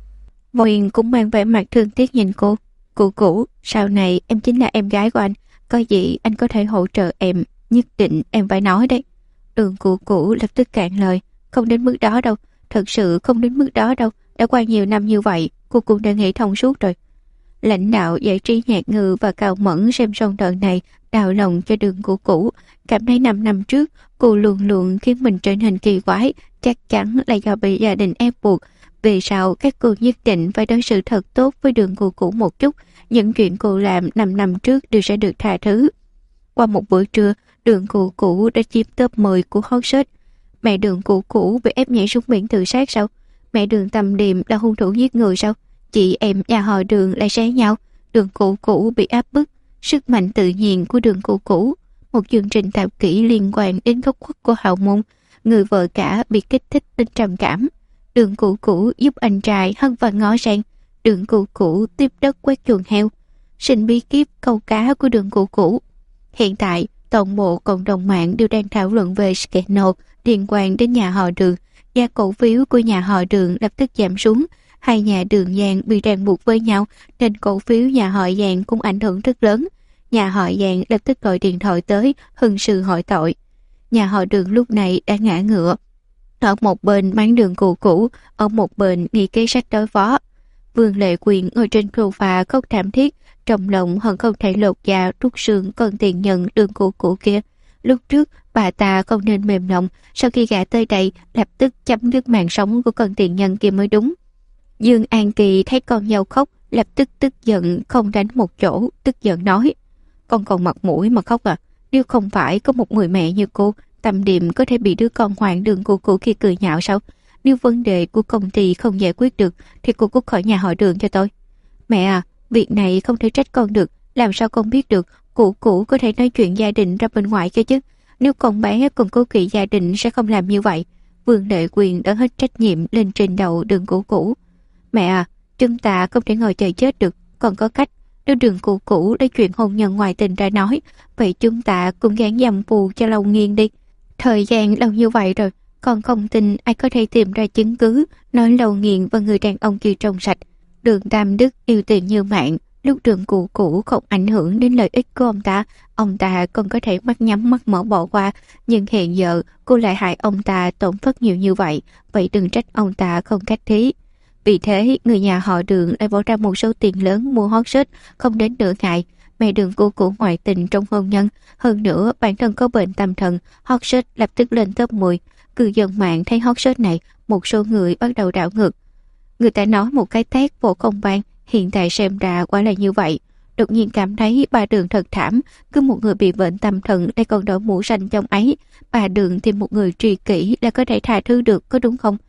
S1: Huyền cũng mang vẻ mặt thương tiếc nhìn cô. Cũ Cũ, sau này em chính là em gái của anh, có gì anh có thể hỗ trợ em, nhất định em phải nói đấy. Đường Cũ Cũ lập tức cạn lời. Không đến mức đó đâu, thật sự không đến mức đó đâu, đã qua nhiều năm như vậy, cô cũng đã nghĩ thông suốt rồi. Lãnh đạo giải trí Nhạc Ngư và Cao Mẫn xem xong đoạn này đau lòng cho Đường Cũ Cũ, cảm thấy 5 năm trước cô luôn luôn khiến mình trở nên kỳ quái, chắc chắn là do bị gia đình ép buộc. Về sau các cô nhất định phải đối xử thật tốt với Đường Cũ Cũ một chút, những chuyện cô làm 5 năm trước đều sẽ được tha thứ. Qua một bữa trưa, Đường Cũ Cũ đã chiếm top 10 của hot search. Mẹ Đường Cũ Cũ bị ép nhảy xuống biển tự sát sao? Mẹ Đường Tam Điềm là hung thủ giết người sao? Chị em nhà họ Đường lại xé nhau. Đường Cũ Cũ bị áp bức. Sức mạnh tự nhiên của Đường Cũ Cũ. Một chương trình thảo kỹ liên quan đến góc khuất của hào môn. Người vợ cả bị kích thích đến trầm cảm. Đường Cũ Cũ giúp anh trai hất vào ngó sen. Đường Cũ Cũ tiếp đất quét chuồng heo. Sinh bí kíp câu cá của Đường Cũ Cũ. Hiện tại, toàn bộ cộng đồng mạng đều đang thảo luận về scandal liên quan đến nhà họ Đường. Giá cổ phiếu của nhà họ Đường lập tức giảm xuống. Hai nhà Đường Giang bị ràng buộc với nhau nên cổ phiếu nhà họ Giang cũng ảnh hưởng rất lớn. Nhà họ Giang lập tức gọi điện thoại tới hưng sự hỏi tội. Nhà họ Đường lúc này đã ngã ngựa. Ở một bên mắng Đường Cũ Cũ, ở một bên nghĩ kế sách đối phó. Vương Lệ Quyền ngồi trên sofa khóc thảm thiết, trong lòng hận không thể lột da rút xương con tiền nhân Đường Cũ Cũ kia. Lúc trước bà ta không nên mềm lòng, sau khi gã tới đây lập tức chấm dứt mạng sống của con tiền nhân kia mới đúng. Dương An Kỳ thấy con dâu khóc, lập tức tức giận không đánh một chỗ, tức giận nói: con còn mặt mũi mà khóc à? Nếu không phải có một người mẹ như cô, Tam Điềm có thể bị đứa con hoang Đường Cũ Cũ kia cười nhạo sao? Nếu vấn đề của công ty không giải quyết được thì cô cút khỏi nhà họ Đường cho tôi. Mẹ à, việc này không thể trách con được, làm sao con biết được Cũ Cũ có thể nói chuyện gia đình ra bên ngoài cơ chứ? Nếu con bé còn cố kỵ gia đình sẽ không làm như vậy. Vương Lệ Quyền đã hết trách nhiệm lên trên đầu Đường Cũ Cũ. Mẹ à, chúng ta không thể ngồi chờ chết được, còn có cách. Nếu Đường Cũ Cũ lấy chuyện hôn nhân ngoại tình ra nói, vậy chúng ta cũng gán dầm phù cho Lâu Nghiên đi. Thời gian lâu như vậy rồi, con không tin ai có thể tìm ra chứng cứ nói Lâu Nghiên và người đàn ông kia trong sạch. Đường Tam Đức yêu tiền như mạng, lúc Đường Cũ Cũ không ảnh hưởng đến lợi ích của ông ta còn có thể mắt nhắm mắt mở bỏ qua, nhưng hiện giờ cô lại hại ông ta tổn thất nhiều như vậy, vậy đừng trách ông ta không cách thí. Vì thế, người nhà họ Đường lại bỏ ra một số tiền lớn mua hot search không đến nửa ngày. Mẹ Đường Cũ Cũ ngoại tình trong hôn nhân, hơn nữa bản thân có bệnh tâm thần, hot search lập tức lên top 10. Cư dân mạng thấy hot search này, một số người bắt đầu đảo ngược. Người ta nói một cái tát vô công ban, hiện tại xem ra quả là như vậy. Đột nhiên cảm thấy bà Đường thật thảm, cứ một người bị bệnh tâm thần lại còn đội mũ xanh trong ấy. Bà Đường tìm một người tri kỷ là có thể tha thứ được, có đúng không?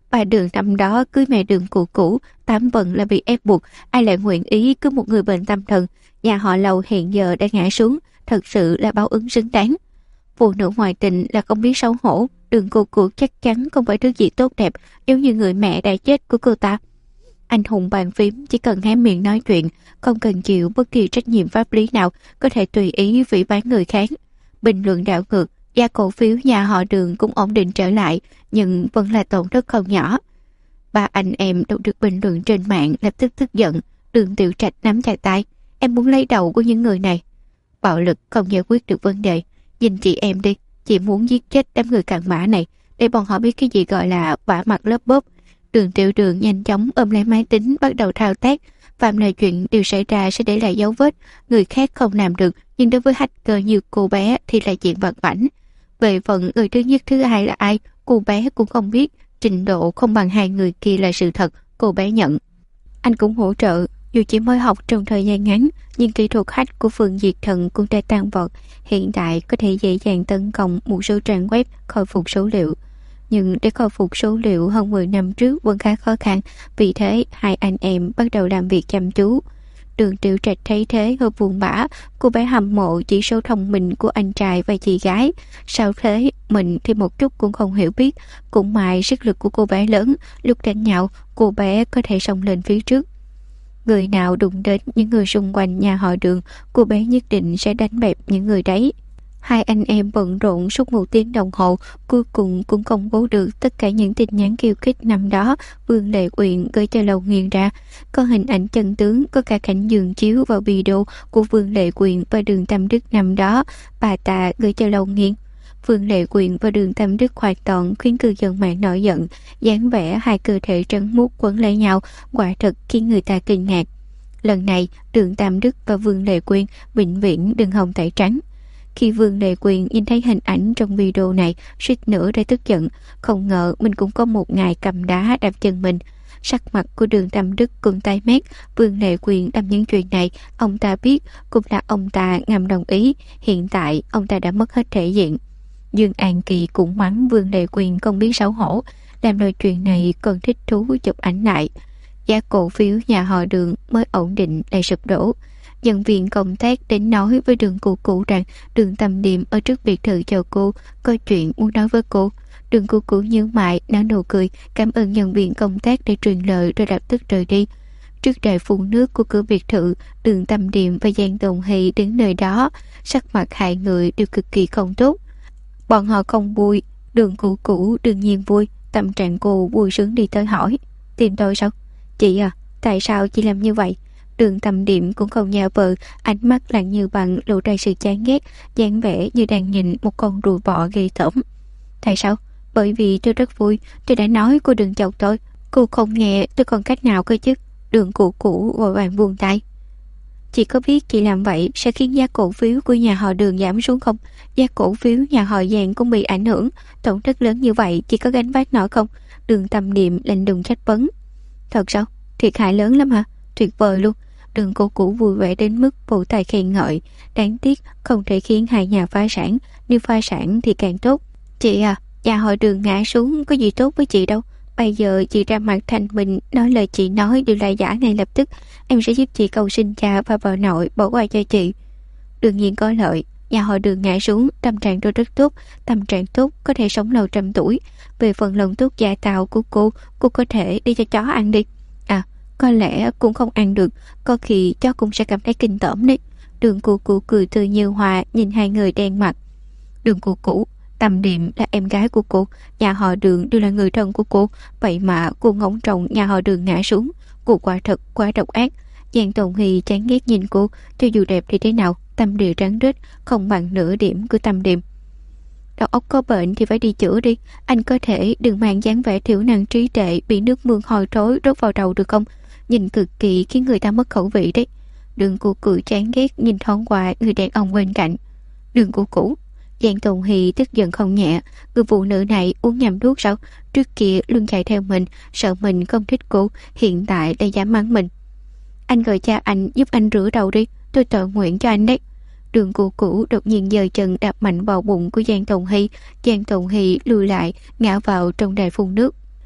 S1: Bà Đường năm đó cưới mẹ Đường cụ cũ, tám phần là bị ép buộc, ai lại nguyện ý cưới một người bệnh tâm thần. Nhà họ Lầu hiện giờ đã ngã xuống, thật sự là báo ứng xứng đáng. Phụ nữ ngoại tình là không biết xấu hổ, Đường cụ cũ chắc chắn không phải thứ gì tốt đẹp, giống như người mẹ đã chết của cô ta. Anh hùng bàn phím chỉ cần hé miệng nói chuyện, không cần chịu bất kỳ trách nhiệm pháp lý nào, có thể tùy ý phỉ báng người khác. Bình luận đảo ngược, giá cổ phiếu nhà họ Đường cũng ổn định trở lại, nhưng vẫn là tổn thất không nhỏ. Ba anh em đọc được bình luận trên mạng lập tức tức giận. Đường Tiểu Trạch nắm chặt tay, em muốn lấy đầu của những người này. Bạo lực không giải quyết được vấn đề. Nhìn chị em đi, chị muốn giết chết đám người cặn bã này, để bọn họ biết cái gì gọi là vả mặt lớp bốp. Đường Tiểu Đường nhanh chóng ôm lấy máy tính bắt đầu thao tác. Phạm là chuyện điều xảy ra sẽ để lại dấu vết, người khác không làm được, nhưng đối với hacker như cô bé thì là chuyện vặt vãnh. Về phần người thứ nhất thứ hai là ai, cô bé cũng không biết, trình độ không bằng hai người kia là sự thật, cô bé nhận. Anh cũng hỗ trợ, dù chỉ mới học trong thời gian ngắn, nhưng kỹ thuật hack của Phượng Diệt Thần cũng đã tăng vọt, hiện tại có thể dễ dàng tấn công một số trang web khôi phục số liệu. Nhưng để khôi phục số liệu hơn 10 năm trước vẫn khá khó khăn, vì thế hai anh em bắt đầu làm việc chăm chú. Đường Tiểu Trạch thấy thế hơi buồn bã, cô bé hâm mộ chỉ số thông minh của anh trai và chị gái. Sao thế, mình thì một chút cũng không hiểu biết, cũng may sức lực của cô bé lớn, lúc đánh nhau cô bé có thể xông lên phía trước. Người nào đụng đến những người xung quanh nhà họ Đường, cô bé nhất định sẽ đánh bẹp những người đấy. Hai anh em bận rộn suốt 1 tiếng đồng hồ, cuối cùng cũng công bố được tất cả những tin nhắn khiêu khích năm đó Vương Lệ Uyển gửi cho Lầu Nghiên ra. Có hình ảnh chân tướng, có cả cảnh giường chiếu vào video của Vương Lệ Uyển và Đường Tâm Đức năm đó, bà ta gửi cho Lầu Nghiên. Vương Lệ Uyển và Đường Tâm Đức hoàn toàn khiến cư dân mạng nổi giận, dáng vẻ hai cơ thể trắng muốt quấn lấy nhau, quả thật khiến người ta kinh ngạc. Lần này, Đường Tâm Đức và Vương Lệ Uyển vĩnh viễn đừng hòng tẩy trắng. Khi Vương Lệ Quyền nhìn thấy hình ảnh trong video này, suýt nữa đã tức giận, không ngờ mình cũng có một ngày cầm đá đạp chân mình. Sắc mặt của Đường Tâm Đức cũng tái mét. Vương Lệ Quyền làm những chuyện này, ông ta biết, cũng là ông ta ngầm đồng ý. Hiện tại ông ta đã mất hết thể diện. Dương An Kỳ cũng mắng Vương Lệ Quyền không biết xấu hổ, làm loại chuyện này còn thích thú chụp ảnh lại. Giá cổ phiếu nhà họ Đường mới ổn định lại sụp đổ. Nhân viên công tác đến nói với Đường Cụ Cụ rằng Đường Tâm Điềm ở trước biệt thự chờ cô, có chuyện muốn nói với cô. Đường Cụ Cụ nhướng mày, nở nụ cười, cảm ơn nhân viên công tác để truyền lời rồi lập tức rời đi. Trước đài phun nước của cửa biệt thự, Đường Tâm Điềm và Giang Tùng Hy đứng nơi đó, sắc mặt hai người đều cực kỳ không tốt. Bọn họ không vui, Đường Cụ Cụ đương nhiên vui. Tâm trạng cô vui sướng đi tới hỏi, tìm tôi sao? Chị à, tại sao chị làm như vậy? Đường Tâm Điềm cũng không nhào vợ, ánh mắt lặng như bằng lộ ra sự chán ghét, dáng vẻ như đang nhìn một con rùa bọ ghê tởm. Tại sao? Bởi vì tôi rất vui, tôi đã nói cô đừng chọc tôi, cô không nghe tôi còn cách nào cơ chứ? Đường Cụ Cụ vội vàng buông tay. Chị có biết chị làm vậy sẽ khiến giá cổ phiếu của nhà họ Đường giảm xuống không? Giá cổ phiếu nhà họ Giang cũng bị ảnh hưởng, tổn thất lớn như vậy chị có gánh vác nổi không? Đường Tâm Điềm lạnh lùng trách vấn. Thật sao? Thiệt hại lớn lắm hả? Tuyệt vời luôn. Đường Cụ Cụ vui vẻ đến mức vỗ tay khen ngợi. Đáng tiếc không thể khiến hai nhà phá sản, nếu phá sản thì càng tốt. Chị à, nhà họ Đường ngã xuống có gì tốt với chị đâu. Bây giờ chị ra mặt thành mình, nói lời chị nói đều là giả ngay lập tức. Em sẽ giúp chị cầu xin cha và bà nội bỏ qua cho chị. Đương nhiên có lợi. Nhà họ Đường ngã xuống, tâm trạng tôi rất tốt. Tâm trạng tốt có thể sống lâu 100 tuổi. Về phần lòng tốt giả tạo của cô có thể đi cho chó ăn đi. À, có lẽ cũng không ăn được, có khi chó cũng sẽ cảm thấy kinh tởm đấy. Đường Cụ Cụ cười tươi như hoa, nhìn hai người đen mặt. Đường Cụ Cụ, Tâm Điềm là em gái của cô, nhà họ Đường đều là người thân của cô, vậy mà cô ngóng trông nhà họ Đường ngã xuống, cô quả thật quá độc ác. Giang Tùng Hy chán ghét nhìn cô, cho dù đẹp thì thế nào, tâm địa trắng rết, không bằng nửa điểm của Tâm Điềm. Đầu óc có bệnh thì phải đi chữa đi, anh có thể đừng mang dáng vẻ thiểu năng trí tuệ bị nước mưa hôi thối rớt vào đầu được không? Nhìn cực kỳ khiến người ta mất khẩu vị đấy. Đường Cụ cười chán ghét nhìn thoáng qua người đàn ông bên cạnh. Đường Cụ Cụ. Giang Tùng Hy tức giận không nhẹ. Người phụ nữ này uống nhầm thuốc sao? Trước kia luôn chạy theo mình, sợ mình không thích cô, hiện tại đã dám mắng mình. Anh gọi cha anh giúp anh rửa đầu đi, tôi tự nguyện cho anh đấy. Đường Cụ Cụ đột nhiên giơ chân đạp mạnh vào bụng của Giang Tùng Hy. Giang Tùng Hy lùi lại, ngã vào trong đài phun nước.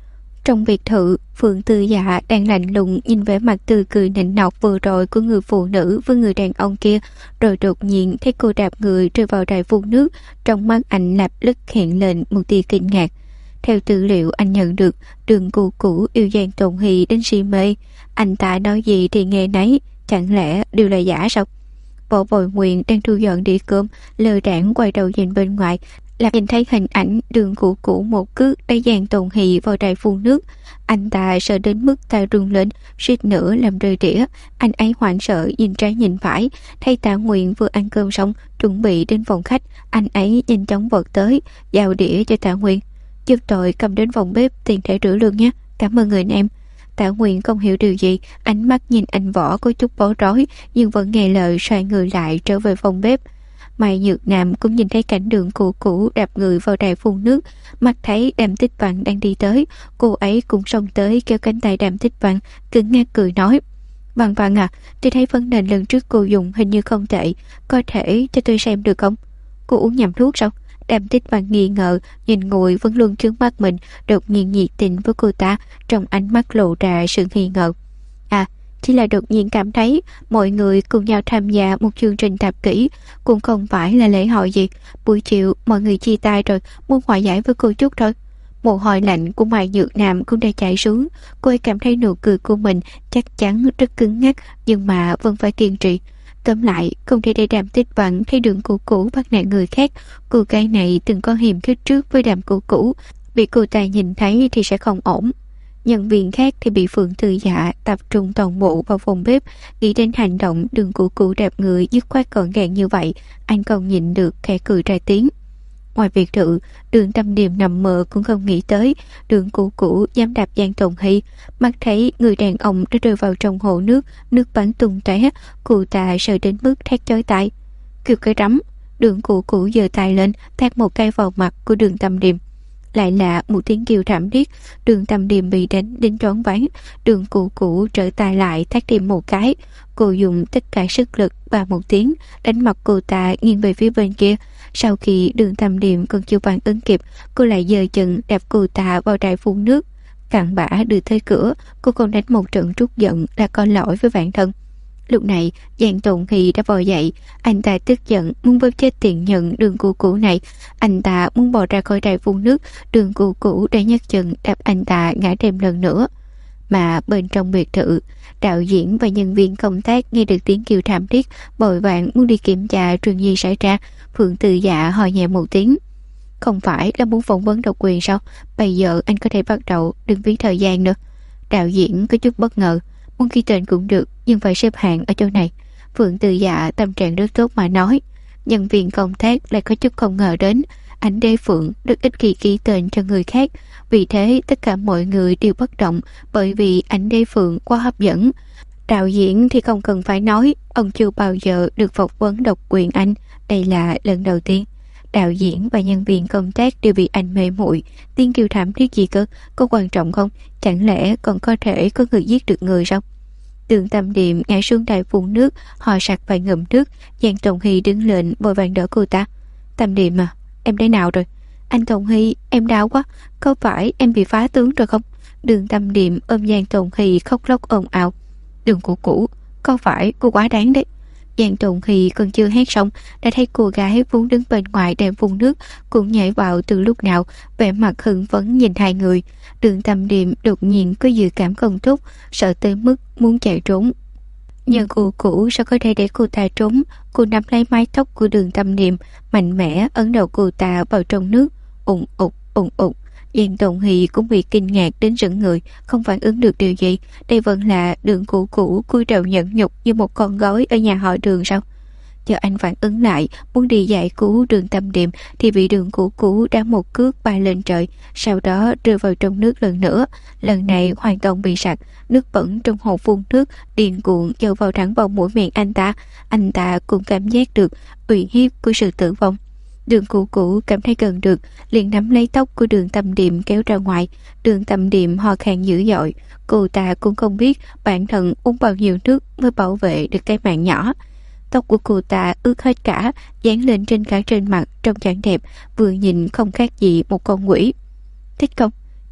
S1: Trong biệt thự, Phượng Tư Dạ đang lạnh lùng nhìn vẻ mặt tươi cười nịnh nọt vừa rồi của người phụ nữ với người đàn ông kia, rồi đột nhiên thấy cô đạp người rơi vào đài phun nước, trong mắt anh lập tức hiện lên một tia kinh ngạc. Theo tư liệu anh nhận được, Đường Cù Cũ yêu Giang Tồn Hy đến si mê, anh ta nói gì thì nghe nấy, chẳng lẽ đều là giả sao? Võ Bồi Nguyện đang thu dọn đĩa cơm, lơ đãng quay đầu nhìn bên ngoài, là nhìn thấy hình ảnh Đường Cù Cũ một cước đẩy Giang Tồn Hy vào đài phun nước. Anh ta sợ đến mức tay run lên, suýt nữa làm rơi đĩa. Anh ấy hoảng sợ nhìn trái nhìn phải, thấy Tạ Nguyện vừa ăn cơm xong chuẩn bị đến phòng khách, anh ấy nhanh chóng vọt tới giao đĩa cho Tạ Nguyện. Giúp tôi cầm đến phòng bếp tiền thẻ rửa lương nhé, cảm ơn người anh em. Tạ Nguyện không hiểu điều gì, ánh mắt nhìn anh Võ có chút bối rối, nhưng vẫn nghe lời xoay người lại trở về phòng bếp. Mai Nhược Nam cũng nhìn thấy cảnh Đường Cù Cũ đạp người vào đài phun nước, mắt thấy Đàm Tích Văn đang đi tới, cô ấy cũng xông tới kéo cánh tay Đàm Tích Văn, cứng ngắc cười nói: Văn Văn à, tôi thấy vấn nền lần trước cô dùng hình như không tệ, có thể cho tôi xem được không? Cô uống nhầm thuốc sao? Đàm Tích Văn nghi ngờ nhìn ngồi vẫn luôn trước mắt mình, đột nhiên nhiệt tình với cô ta, trong ánh mắt lộ ra sự nghi ngờ. À, chỉ là đột nhiên cảm thấy mọi người cùng nhau tham gia một chương trình tạp kỹ, cũng không phải là lễ hội gì. Buổi chiều mọi người chia tay rồi, muốn hòa giải với cô chút thôi. Mồ hôi lạnh của Mai Nhược Nam cũng đã chảy xuống, cô ấy cảm thấy nụ cười của mình chắc chắn rất cứng ngắc, nhưng mà vẫn phải kiên trì. Tóm lại, không thể để Đàm Tích Văn thấy Đường Cù Cũ bắt nạt người khác. Cô gái này từng có hiềm khích trước với Đàm Cù Cũ, bị cô ta nhìn thấy thì sẽ không ổn. Nhân viên khác thì bị Phượng Tư Dạ tập trung toàn bộ vào phòng bếp, nghĩ đến hành động Đường Cù Cũ đẹp người dứt khoát gọn gàng như vậy, anh không nhịn được khẽ cười ra tiếng. Ngoài biệt thự, Đường Tâm Điềm nằm mơ cũng không nghĩ tới Đường Cù Cũ dám đạp Giang Tồn Hy. Mắt thấy người đàn ông đã rơi vào trong hồ nước, nước bắn tung tóe, cô ta sợ đến mức thét chói tai. Kêu cái rắm, Đường Cù Cũ giơ tay lên tát một cái vào mặt của Đường Tâm Điềm. Lại là một tiếng kêu thảm thiết, Đường Tâm Điềm bị đánh đến choáng váng. Đường Cù Cũ trở tay lại tát thêm một cái, cô dùng tất cả sức lực và một tiếng đánh mặt cô ta nghiêng về phía bên kia. Sau khi Đường Tâm Điềm còn chưa phản ứng kịp, cô lại giơ chân đạp cô ta vào đài phun nước. Cặn bã đưa tới cửa, cô còn đánh một trận trút giận là có lỗi với bản thân. Lúc này Giang Tồn Hy đã bò dậy, anh ta tức giận muốn bóp chết tiện nhân Đường Cù Cũ này. Anh ta muốn bò ra khỏi đài phun nước, Đường Cù Cũ đã nhấc chân đạp anh ta ngã thêm lần nữa. Mà bên trong biệt thự, đạo diễn và nhân viên công tác nghe được tiếng kêu thảm thiết, vội vàng muốn đi kiểm tra chuyện gì xảy ra. Phượng Tư Dạ hỏi nhẹ một tiếng: Không phải là muốn phỏng vấn độc quyền sao? Bây giờ anh có thể bắt đầu, đừng phí thời gian nữa. Đạo diễn có chút bất ngờ: Muốn ghi tên cũng được, nhưng phải xếp hạng ở chỗ này. Phượng Tư Dạ tâm trạng rất tốt mà nói. Nhân viên công tác lại có chút không ngờ đến Ảnh Đế Phượng rất ít khi ký tên cho người khác, vì thế tất cả mọi người đều bất động, bởi vì Ảnh Đế Phượng quá hấp dẫn. Đạo diễn thì không cần phải nói, ông chưa bao giờ được phỏng vấn độc quyền anh, đây là lần đầu tiên. Đạo diễn và nhân viên công tác đều bị anh mê muội. Tiếng kêu thảm thiết gì cơ, có quan trọng không? Chẳng lẽ còn có thể có người giết được người sao? Đường Tâm Điềm ngã xuống đài phun nước, hò sặc vài ngụm nước. Giang Tồn Hy đứng lên vội vàng đỡ cô ta. Tâm Điềm à, em thế nào rồi? Anh Tồn Hy, em đau quá, có phải em bị phá tướng rồi không? Đường Tâm Điềm ôm Giang Tồn Hy khóc lóc ồn ào. Đường Cù Cũ, có phải cô quá đáng đấy? Giang Tồn Hy còn chưa hét xong đã thấy cô gái vốn đứng bên ngoài đèn phun nước cũng nhảy vào từ lúc nào, vẻ mặt hưng phấn nhìn hai người. Đường Tâm Điềm đột nhiên có dự cảm không tốt, sợ tới mức muốn chạy trốn. Nhưng Cù Cũ sao có thể để cô ta trốn? Cô nắm lấy mái tóc của Đường Tâm Điềm, mạnh mẽ ấn đầu cô ta vào trong nước. Ùng ục ùng ục. Giang Tồn Hy cũng bị kinh ngạc đến sững người, không phản ứng được điều gì. Đây vẫn là Đường Cù Cũ cúi đầu nhẫn nhục như một con gói ở nhà họ Đường sao? Chờ anh phản ứng lại, muốn đi giải cứu Đường Tâm Điềm thì bị Đường Cù Cũ đá một cước bay lên trời, sau đó rơi vào trong nước lần nữa. Lần này hoàn toàn bị sặc, nước bẩn trong hồ phun nước điên cuộn dội vào thẳng vào mũi miệng anh ta. Anh ta cũng cảm giác được uy hiếp của sự tử vong. Đường Cù Cũ cảm thấy gần được, liền nắm lấy tóc của Đường Tâm Điềm kéo ra ngoài. Đường Tâm Điềm ho khan dữ dội, cô ta cũng không biết bản thân uống bao nhiêu nước mới bảo vệ được cái mạng nhỏ. Tóc của cô ta ướt hết cả, dán lên trên mặt trông chẳng đẹp, vừa nhìn không khác gì một con quỷ. Thích không?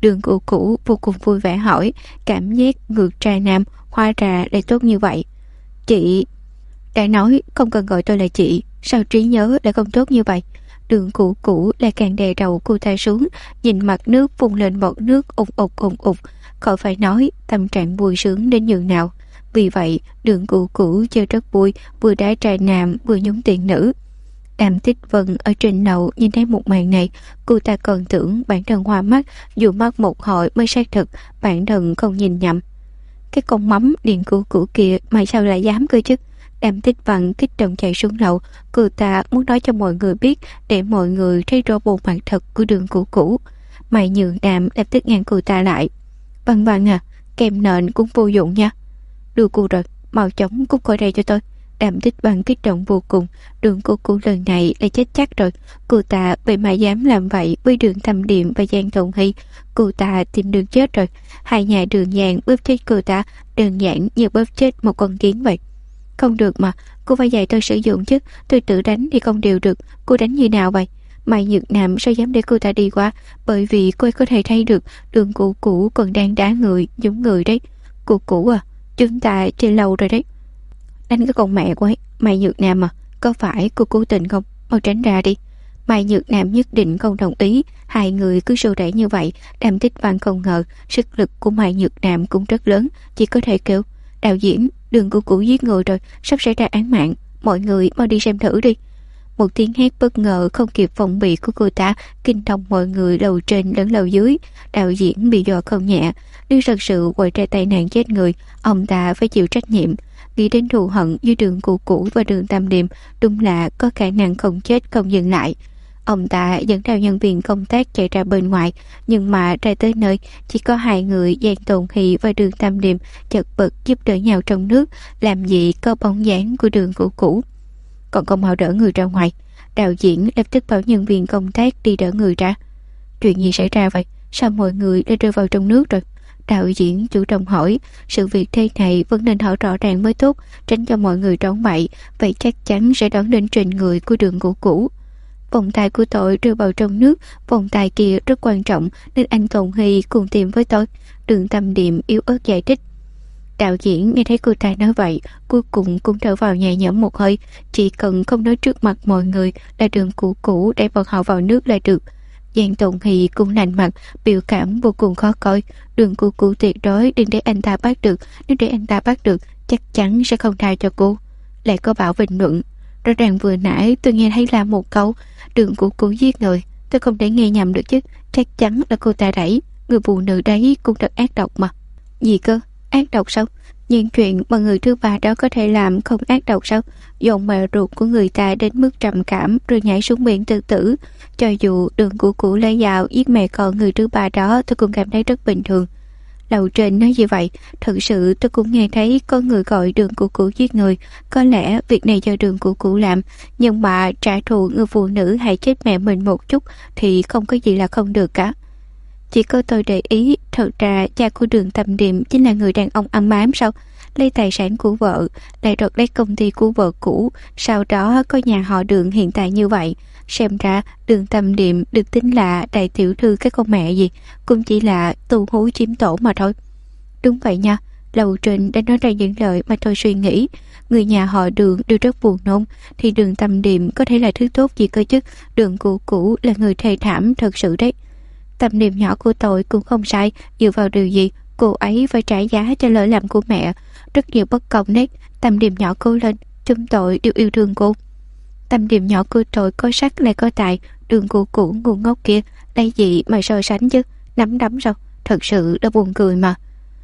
S1: Đường Cửu Cửu vô cùng vui vẻ hỏi, cảm giác ngược trai nam hóa ra lại tốt như vậy. Chị... Đã nói không cần gọi tôi là chị, sao trí nhớ lại không tốt như vậy? Đường Cửu Cửu lại càng đè đầu cô ta xuống, nhìn mặt nước phun lên bọt nước ục ục, khỏi phải nói tâm trạng vui sướng đến nhường nào. Vì vậy Đường Cửu Cửu chơi rất vui, vừa đá trai nam vừa nhúng tiền nữ. Đàm Tích Vân ở trên lầu nhìn thấy một màn này, cô ta còn tưởng bản thân hoa mắt, dù mắt một hồi mới xác thực bản thân không nhìn nhầm. Cái con mắm Đường Cửu Cửu kia mà sao lại dám cơ chứ? Đàm Tích Vân kích động chạy xuống lầu, cô ta muốn nói cho mọi người biết để mọi người thấy rõ bộ mặt thật của Đường Cửu Cửu. Mày Nhường Đàm lập tức ngăn cô ta lại. Vân Vân à, kèm nện cũng vô dụng nha. Đưa cô rồi, mau chóng cút khỏi đây cho tôi. Đàm Tích Vân kích động vô cùng. Đường Cửu Cửu lần này là chết chắc rồi. Cô ta vậy mà dám làm vậy với Đường Tâm Điềm và Giang Tồn Hy. Cô ta tìm đường chết rồi. Hai nhà Đường Giang bóp chết cô ta đơn giản như bóp chết một con kiến vậy. Không được mà, cô phải dạy tôi sử dụng chứ. Tôi tự đánh thì không đều được. Cô đánh như nào vậy? Mai Nhược Nam sao dám để cô ta đi qua? Bởi vì cô ấy có thể thấy được Đường Cửu Cửu còn đang đá người giống người đấy. Cửu Cửu à, chúng ta trên lầu rồi đấy. Đánh cái con mẹ của ấy. Mai Nhược Nam à, có phải cô cố tình không? Mau tránh ra đi. Mai Nhược Nam nhất định không đồng ý. Hai người cứ xô đẩy như vậy. Đàm Tích Văn không ngờ sức lực của Mai Nhược Nam cũng rất lớn, chỉ có thể kêu đạo diễn, Đường Cửu Cửu giết người rồi, sắp xảy ra án mạng, mọi người mau đi xem thử đi. Một tiếng hét bất ngờ không kịp phòng bị của cô ta kinh động mọi người lầu trên lẫn lầu dưới. Đạo diễn bị dọa không nhẹ, nếu thật sự quay ra tai nạn chết người, ông ta phải chịu trách nhiệm. Nghĩ đến thù hận giữa Đường Cửu Cửu và Đường Tam Điềm, đúng là có khả năng không chết không dừng lại. Ông ta dẫn theo nhân viên công tác chạy ra bên ngoài, nhưng mà ra tới nơi chỉ có hai người Giang Tồn Hy và Đường Tam Điềm chật vật giúp đỡ nhau trong nước, làm gì có bóng dáng của Đường Cửu Cửu. Còn không mau đỡ người ra ngoài. Đạo diễn lập tức bảo nhân viên công tác đi đỡ người ra. Chuyện gì xảy ra vậy? Sao mọi người đã rơi vào trong nước rồi? Đạo diễn chủ động hỏi. Sự việc thế này vẫn nên hỏi rõ ràng mới tốt, tránh cho mọi người trốn bậy. Vậy chắc chắn sẽ đón đến trên người của Đường Cửu Cửu. Vòng tay của tôi rơi vào trong nước. Vòng tay kia rất quan trọng nên anh Tồn Hy cùng tìm với tôi. Đường Tâm Điềm yếu ớt giải thích. Đạo diễn nghe thấy cô ta nói vậy, cuối cùng cũng thở vào nhẹ nhõm một hơi. Chỉ cần không nói trước mặt mọi người là Đường Cửu Cửu để bọn họ vào nước là được. Giang Tồn Hy cũng lạnh mặt, biểu cảm vô cùng khó coi. Đường Cửu Cửu tuyệt đối đừng để anh ta bắt được. Nếu để anh ta bắt được, chắc chắn sẽ không tha cho cô. Lại có bảo bình luận. Rõ ràng vừa nãy tôi nghe thấy là một câu Đường Cửu Cửu giết người. Tôi không thể nghe nhầm được chứ. Chắc chắn là cô ta đẩy. Người phụ nữ đấy cũng thật ác độc mà. Gì cơ? Ác độc sao? Nhưng chuyện mà người thứ ba đó có thể làm không ác độc sao? Dồn mẹ ruột của người ta đến mức trầm cảm rồi nhảy xuống biển tự tử. Cho dù Đường Cửu Cửu lấy dao giết mẹ con người thứ ba đó, tôi cũng cảm thấy rất bình thường. Lầu trên nói như vậy, thật sự tôi cũng nghe thấy có người gọi Đường Cửu Cửu giết người. Có lẽ việc này do Đường Cửu Cửu làm, nhưng mà trả thù người phụ nữ hại chết mẹ mình một chút thì không có gì là không được cả. Chỉ có tôi để ý, thật ra cha của Đường Tâm Điềm chính là người đàn ông ăn bám sao? Lấy tài sản của vợ, lại đoạt lấy công ty của vợ cũ, sau đó có nhà họ Đường hiện tại như vậy. Xem ra Đường Tâm Điềm được tính là đại tiểu thư cái con mẹ gì, cũng chỉ là tù hú chiếm tổ mà thôi. Đúng vậy nha, lầu trên đã nói ra những lời mà tôi suy nghĩ. Người nhà họ Đường đều rất buồn nôn, thì Đường Tâm Điềm có thể là thứ tốt gì cơ chứ? Đường Cửu Cửu là người thê thảm thật sự đấy. Tâm Điềm nhỏ của tôi cũng không sai, dựa vào điều gì cô ấy phải trả giá cho lỗi lầm của mẹ. Rất nhiều bất công đấy. Tâm Điềm nhỏ cố lên, chúng tôi đều yêu thương cô. Tâm Điềm nhỏ của tôi có sắc lại có tài. Đường Cửu Cửu ngu ngốc kia, đây gì mà so sánh chứ? Nắm đấm sao? Thật sự đã buồn cười mà.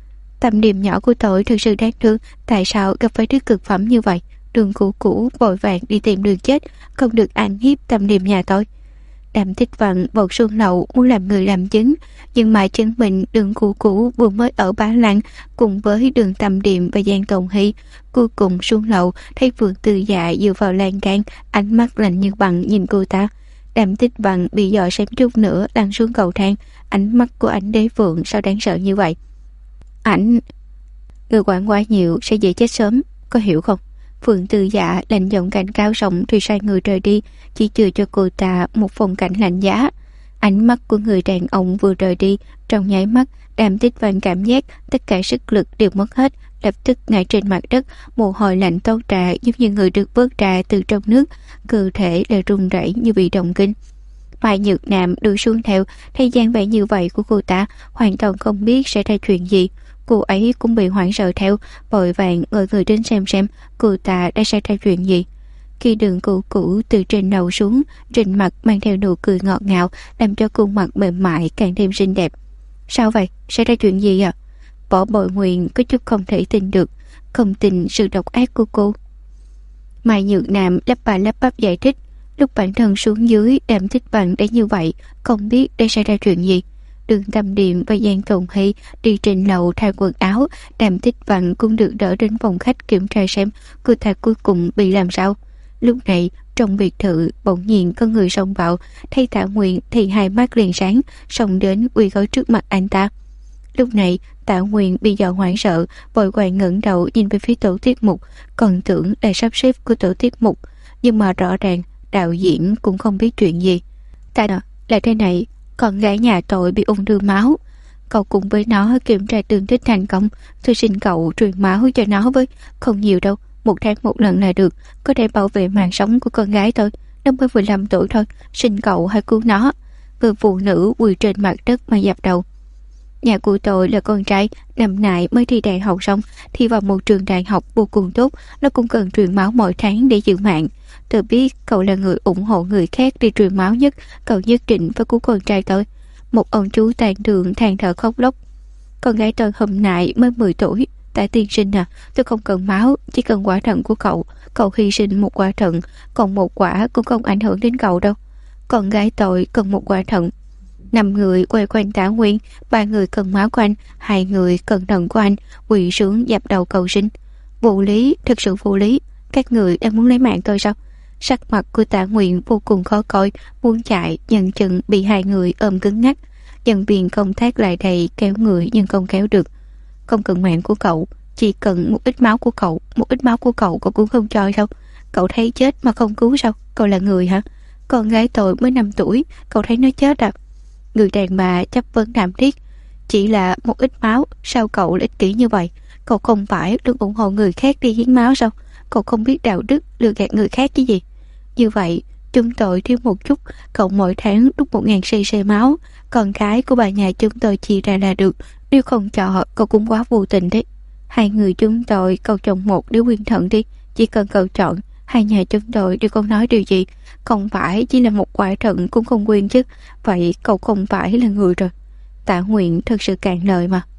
S1: Tâm Điềm nhỏ của tôi thật sự đáng thương. Tại sao gặp phải đứa cực phẩm như vậy? Đường Cửu Cửu vội vàng đi tìm đường chết, không được ăn hiếp Tâm Điềm nhà tôi. Đàm Tích Vận vọt xuống lầu muốn làm người làm chứng, nhưng mà chứng minh Đường Cửu Cửu vừa mới ở Bá Lăng cùng với Đường Tâm Điềm và Giang Tồn Hy. Cuối cùng xuống lầu thấy Phượng Tư Dạ dựa vào lan can, ánh mắt lạnh như băng nhìn cô ta. Đàm Tích Vận bị dọa xém chút nữa lăn xuống cầu thang. Ánh mắt của ảnh đế Phượng sao đáng sợ như vậy? Người quản quá nhiều sẽ dễ chết sớm, có hiểu không? Phượng Tư Dạ lạnh giọng cảnh cáo xong thì sai người rời đi, chỉ chừa cho cô ta một phong cảnh lạnh giá. Ánh mắt của người đàn ông vừa rời đi, trong nháy mắt, Đàm Tích Văn cảm giác tất cả sức lực đều mất hết, lập tức ngã trên mặt đất, mồ hôi lạnh tâu trà giống như người được vớt ra từ trong nước, cơ thể lại run rẩy như bị động kinh. Mai Nhược Nam đưa xuống theo, thấy dáng vẻ như vậy của cô ta, hoàn toàn không biết sẽ ra chuyện gì. Cô ấy cũng bị hoảng sợ theo, vội vàng ngồi người đến xem cô ta đã xảy ra chuyện gì. Khi Đường Cửu Cửu từ trên đầu xuống, trên mặt mang theo nụ cười ngọt ngào, làm cho khuôn mặt mềm mại càng thêm xinh đẹp. Sao vậy? Xảy ra chuyện gì ạ? Võ Bội Nguyên có chút không thể tin được, không tin sự độc ác của cô. Mai Nhược Nam lắp bắp giải thích. Lúc bản thân xuống dưới, Đàm Tích Văn đã như vậy, không biết đã xảy ra chuyện gì. Đường Tâm Điềm và Giang Tồn Hy đi trên lầu thay quần áo, Đàm Tích Văn cũng được đỡ đến phòng khách kiểm tra xem cô ta cuối cùng bị làm sao. Lúc này, trong biệt thự bỗng nhiên có người xông vào, thấy Tạ Nguyên thì hai mắt liền sáng, xông đến quỳ gối trước mặt anh ta. Lúc này, Tạ Nguyên bị dọa hoảng sợ, vội vàng ngẩng đầu nhìn về phía tổ tiết mục, còn tưởng là sắp xếp của tổ tiết mục, nhưng mà rõ ràng đạo diễn cũng không biết chuyện gì. Tại nào là thế này, con gái nhà tôi bị ung thư máu, cậu cùng với nó kiểm tra tương tích thành công, tôi xin cậu truyền máu cho nó với, không nhiều đâu, 1 tháng 1 lần là được, có thể bảo vệ mạng sống của con gái tôi, nó mới 15 tuổi thôi, xin cậu hãy cứu nó. Người phụ nữ quỳ trên mặt đất mà dập đầu. Nhà của tôi là con trai, năm nay mới thi đại học xong, thi vào một trường đại học vô cùng tốt, nó cũng cần truyền máu mỗi tháng để giữ mạng. Tôi biết cậu là người ủng hộ người khác đi truyền máu nhất, cậu nhất định phải cứu con trai tôi. Một ông chú tàn đường than thở khóc lóc. Con gái tôi hôm nay mới 10 tuổi, tại tiên sinh à, tôi không cần máu, chỉ cần quả thận của cậu. Cậu hy sinh một quả thận, còn một quả cũng không ảnh hưởng đến cậu đâu. Con gái tôi cần một quả thận. 5 người quay quanh Tạ Nguyên, 3 người cần máu của anh, 2 người cần thận của anh, quỳ xuống dập đầu cầu xin. Vô lý, thật sự vô lý, các người đang muốn lấy mạng tôi sao? Sắc mặt của Tạ Nguyên vô cùng khó coi, muốn chạy, dần chừng bị 2 người ôm cứng ngắc. Nhân viên công tác lại đây kéo người nhưng không kéo được. Không cần mạng của cậu, chỉ cần một ít máu của cậu, một ít máu của cậu cũng không cho sao? Cậu thấy chết mà không cứu sao? Cậu là người hả? Con gái tôi mới 5 tuổi, cậu thấy nó chết à? Người đàn bà chấp vấn thảm thiết. Chỉ là một ít máu, sao cậu lại ích kỷ như vậy? Cậu không phải luôn ủng hộ người khác đi hiến máu sao? Cậu không biết đạo đức lừa gạt người khác chứ gì? Như vậy, chúng tôi thiếu một chút, cậu mỗi tháng đút 1000cc máu, con cái của bà nhà chúng tôi chia ra là được. Nếu không cho, cậu cũng quá vô tình đấy. 2 người chúng tôi cậu chọn một để quyên thận đi. Chỉ cần cậu chọn, 2 nhà chúng tôi đều không nói điều gì. Không phải chỉ là một quả thận cũng không quyên chứ. Vậy cậu không phải là người rồi. Tạ Nguyện thật sự cạn lời mà.